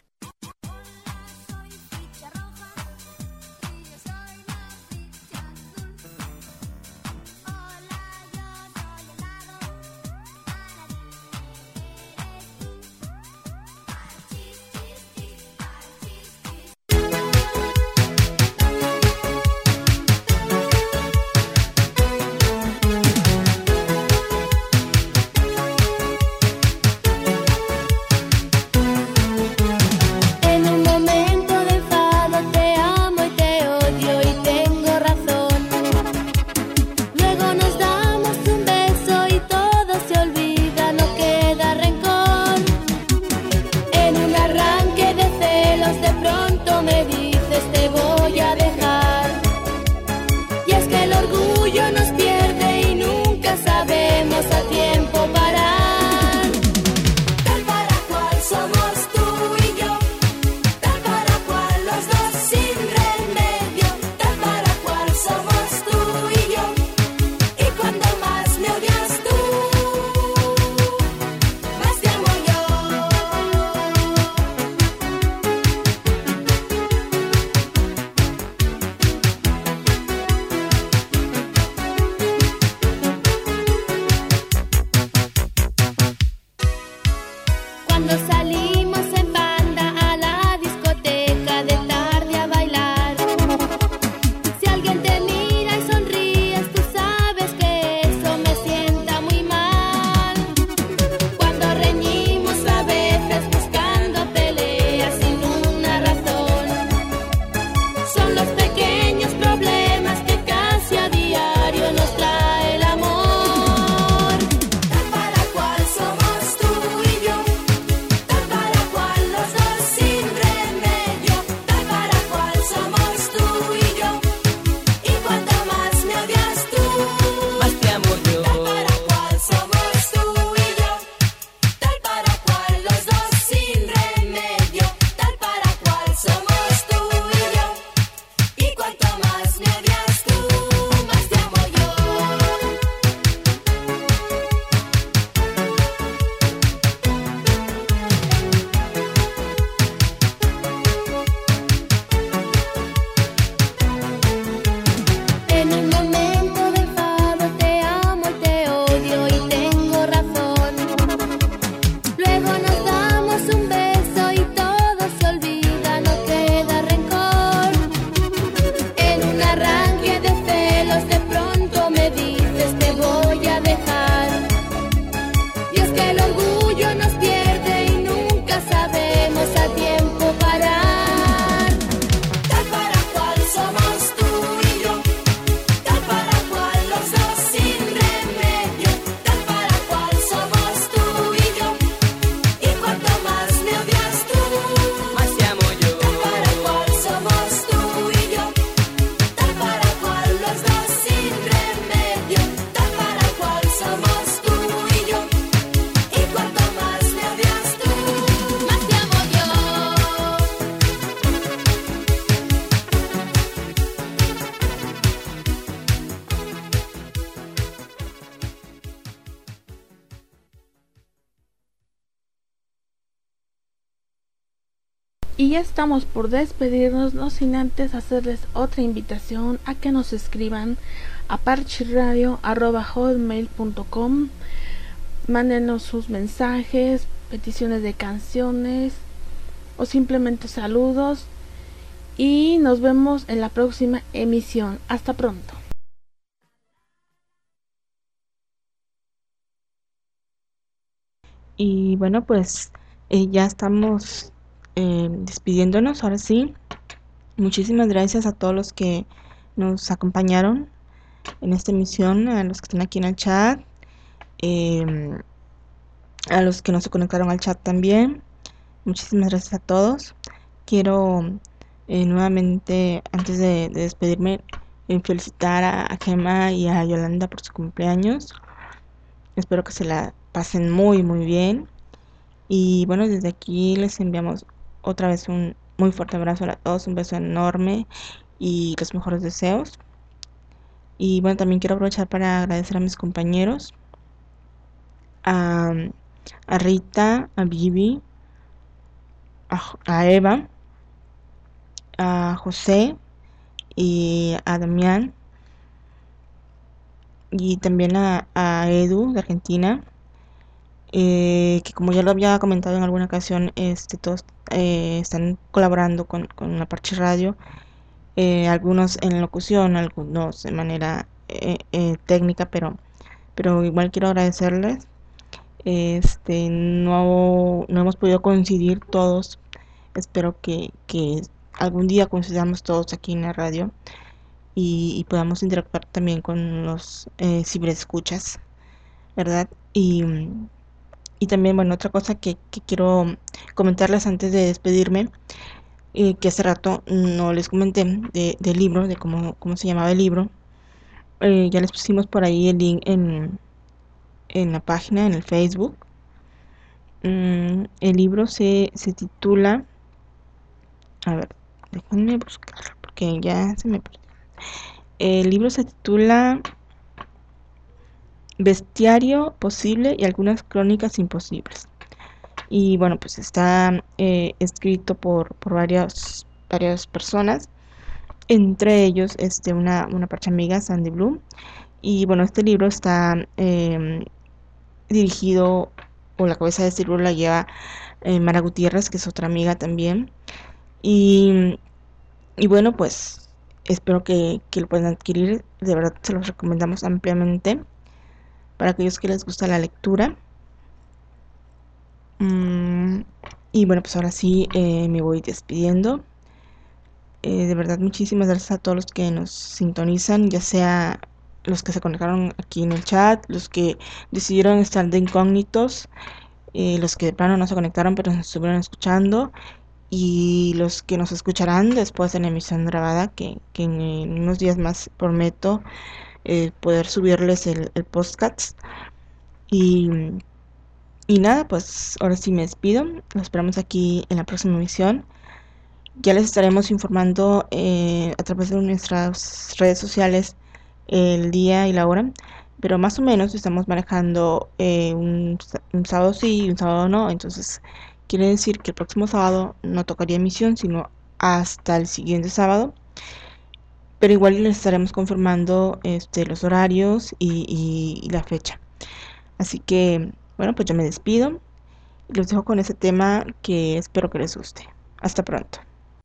Y ya estamos por despedirnos, no sin antes hacerles otra invitación a que nos escriban a parchiradio@hotmail.com. Mándenos sus mensajes, peticiones de canciones o simplemente saludos. Y nos vemos en la próxima emisión. Hasta pronto. Y bueno, pues ya estamos despidiéndonos ahora sí. Muchísimas gracias a todos los que nos acompañaron en esta emisión, a los que están aquí en el chat, a los que no se conectaron al chat también. Muchísimas gracias a todos. Quiero nuevamente, antes de despedirme, felicitar a Gemma y a Yolanda por su cumpleaños. Espero que se la pasen muy muy bien. Y bueno, desde aquí les enviamos otra vez un muy fuerte abrazo a todos, un beso enorme y los mejores deseos. Y bueno, también quiero aprovechar para agradecer a mis compañeros, a Rita, a Vivi, a Eva, a José y a Damián, y también a Edu de Argentina, que como ya lo había comentado en alguna ocasión, todos están colaborando con la Parche Radio, algunos en locución, algunos de manera técnica, pero igual quiero agradecerles. No hemos podido coincidir todos. Espero que algún día coincidamos todos aquí en la radio y podamos interactuar también con los ciberescuchas, ¿verdad? Y también, bueno, otra cosa que quiero comentarles antes de despedirme, que hace rato no les comenté del libro, de cómo se llamaba el libro. Ya les pusimos por ahí el link en la página, en el Facebook. El libro se titula, a ver, déjenme buscarlo porque ya se me perdió. El libro se titula Bestiario Posible y algunas crónicas imposibles. Y bueno, pues está escrito por varias personas, entre ellos una parche amiga, Sandy Bloom. Y bueno, este libro está dirigido, o la cabeza de este libro la lleva Mara Gutiérrez, que es otra amiga también. Y bueno, pues espero que lo puedan adquirir. De verdad se los recomendamos ampliamente para aquellos que les gusta la lectura. Y bueno, pues ahora sí me voy despidiendo. De verdad, muchísimas gracias a todos los que nos sintonizan, ya sea los que se conectaron aquí en el chat, los que decidieron estar de incógnitos, los que de plano no se conectaron pero nos estuvieron escuchando, y los que nos escucharán después de la emisión grabada, que en unos días más prometo poder subirles el podcast. Y nada, pues ahora sí me despido. Los esperamos aquí en la próxima emisión. Ya les estaremos informando a través de nuestras redes sociales el día y la hora, pero más o menos estamos manejando un sábado sí y un sábado no. Entonces quiere decir que el próximo sábado no tocaría emisión, sino hasta el siguiente sábado. Pero igual les estaremos confirmando los horarios y la fecha. Así que bueno, pues yo me despido y los dejo con ese tema que espero que les guste. Hasta pronto.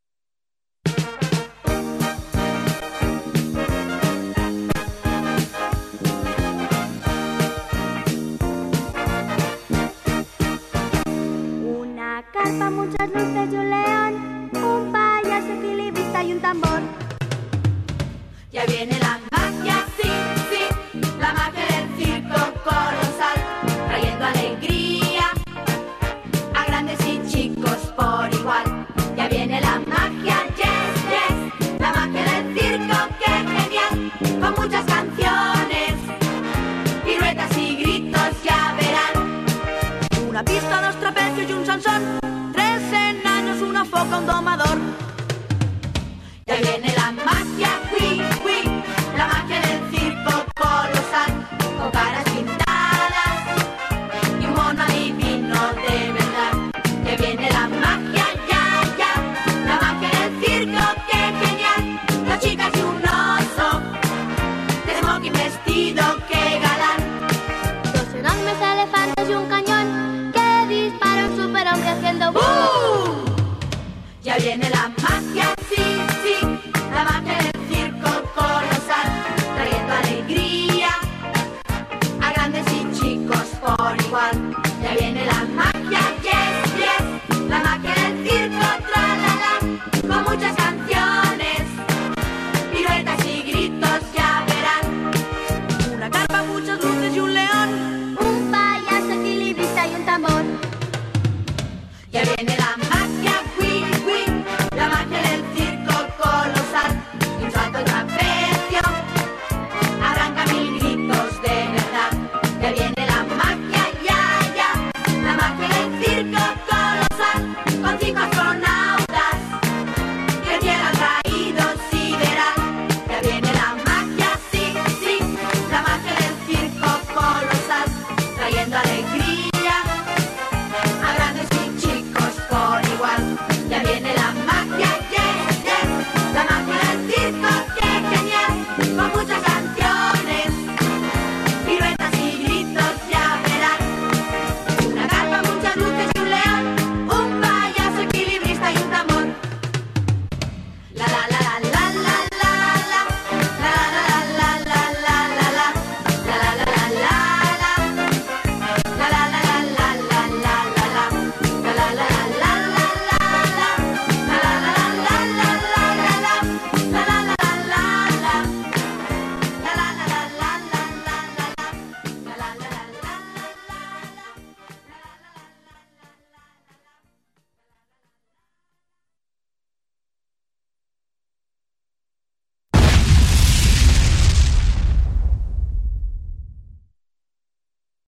Una carpa, muchas luces y un león, un payaso, equilibrista y un tambor. Ya viene la magia, sí, sí, la magia del circo colosal, trayendo alegría a grandes y chicos por igual. Ya viene la magia, yes, yes, la magia del circo, qué genial, con muchas canciones, piruetas y gritos, ya verán. Una pista, dos trapecios y un Sansón, tres enanos, una foca, un domador. Ya viene la magia, la magia del circo colosal, con caras pintadas y un mono adivino de verdad. Ya viene la magia, ya, ya, la magia del circo, qué genial. Dos chicas y un oso, de smoking vestido, qué galán. Dos enormes elefantes y un cañón que dispara un superhombre haciendo ¡bú! Ya viene la magia, sí, sí, la magia del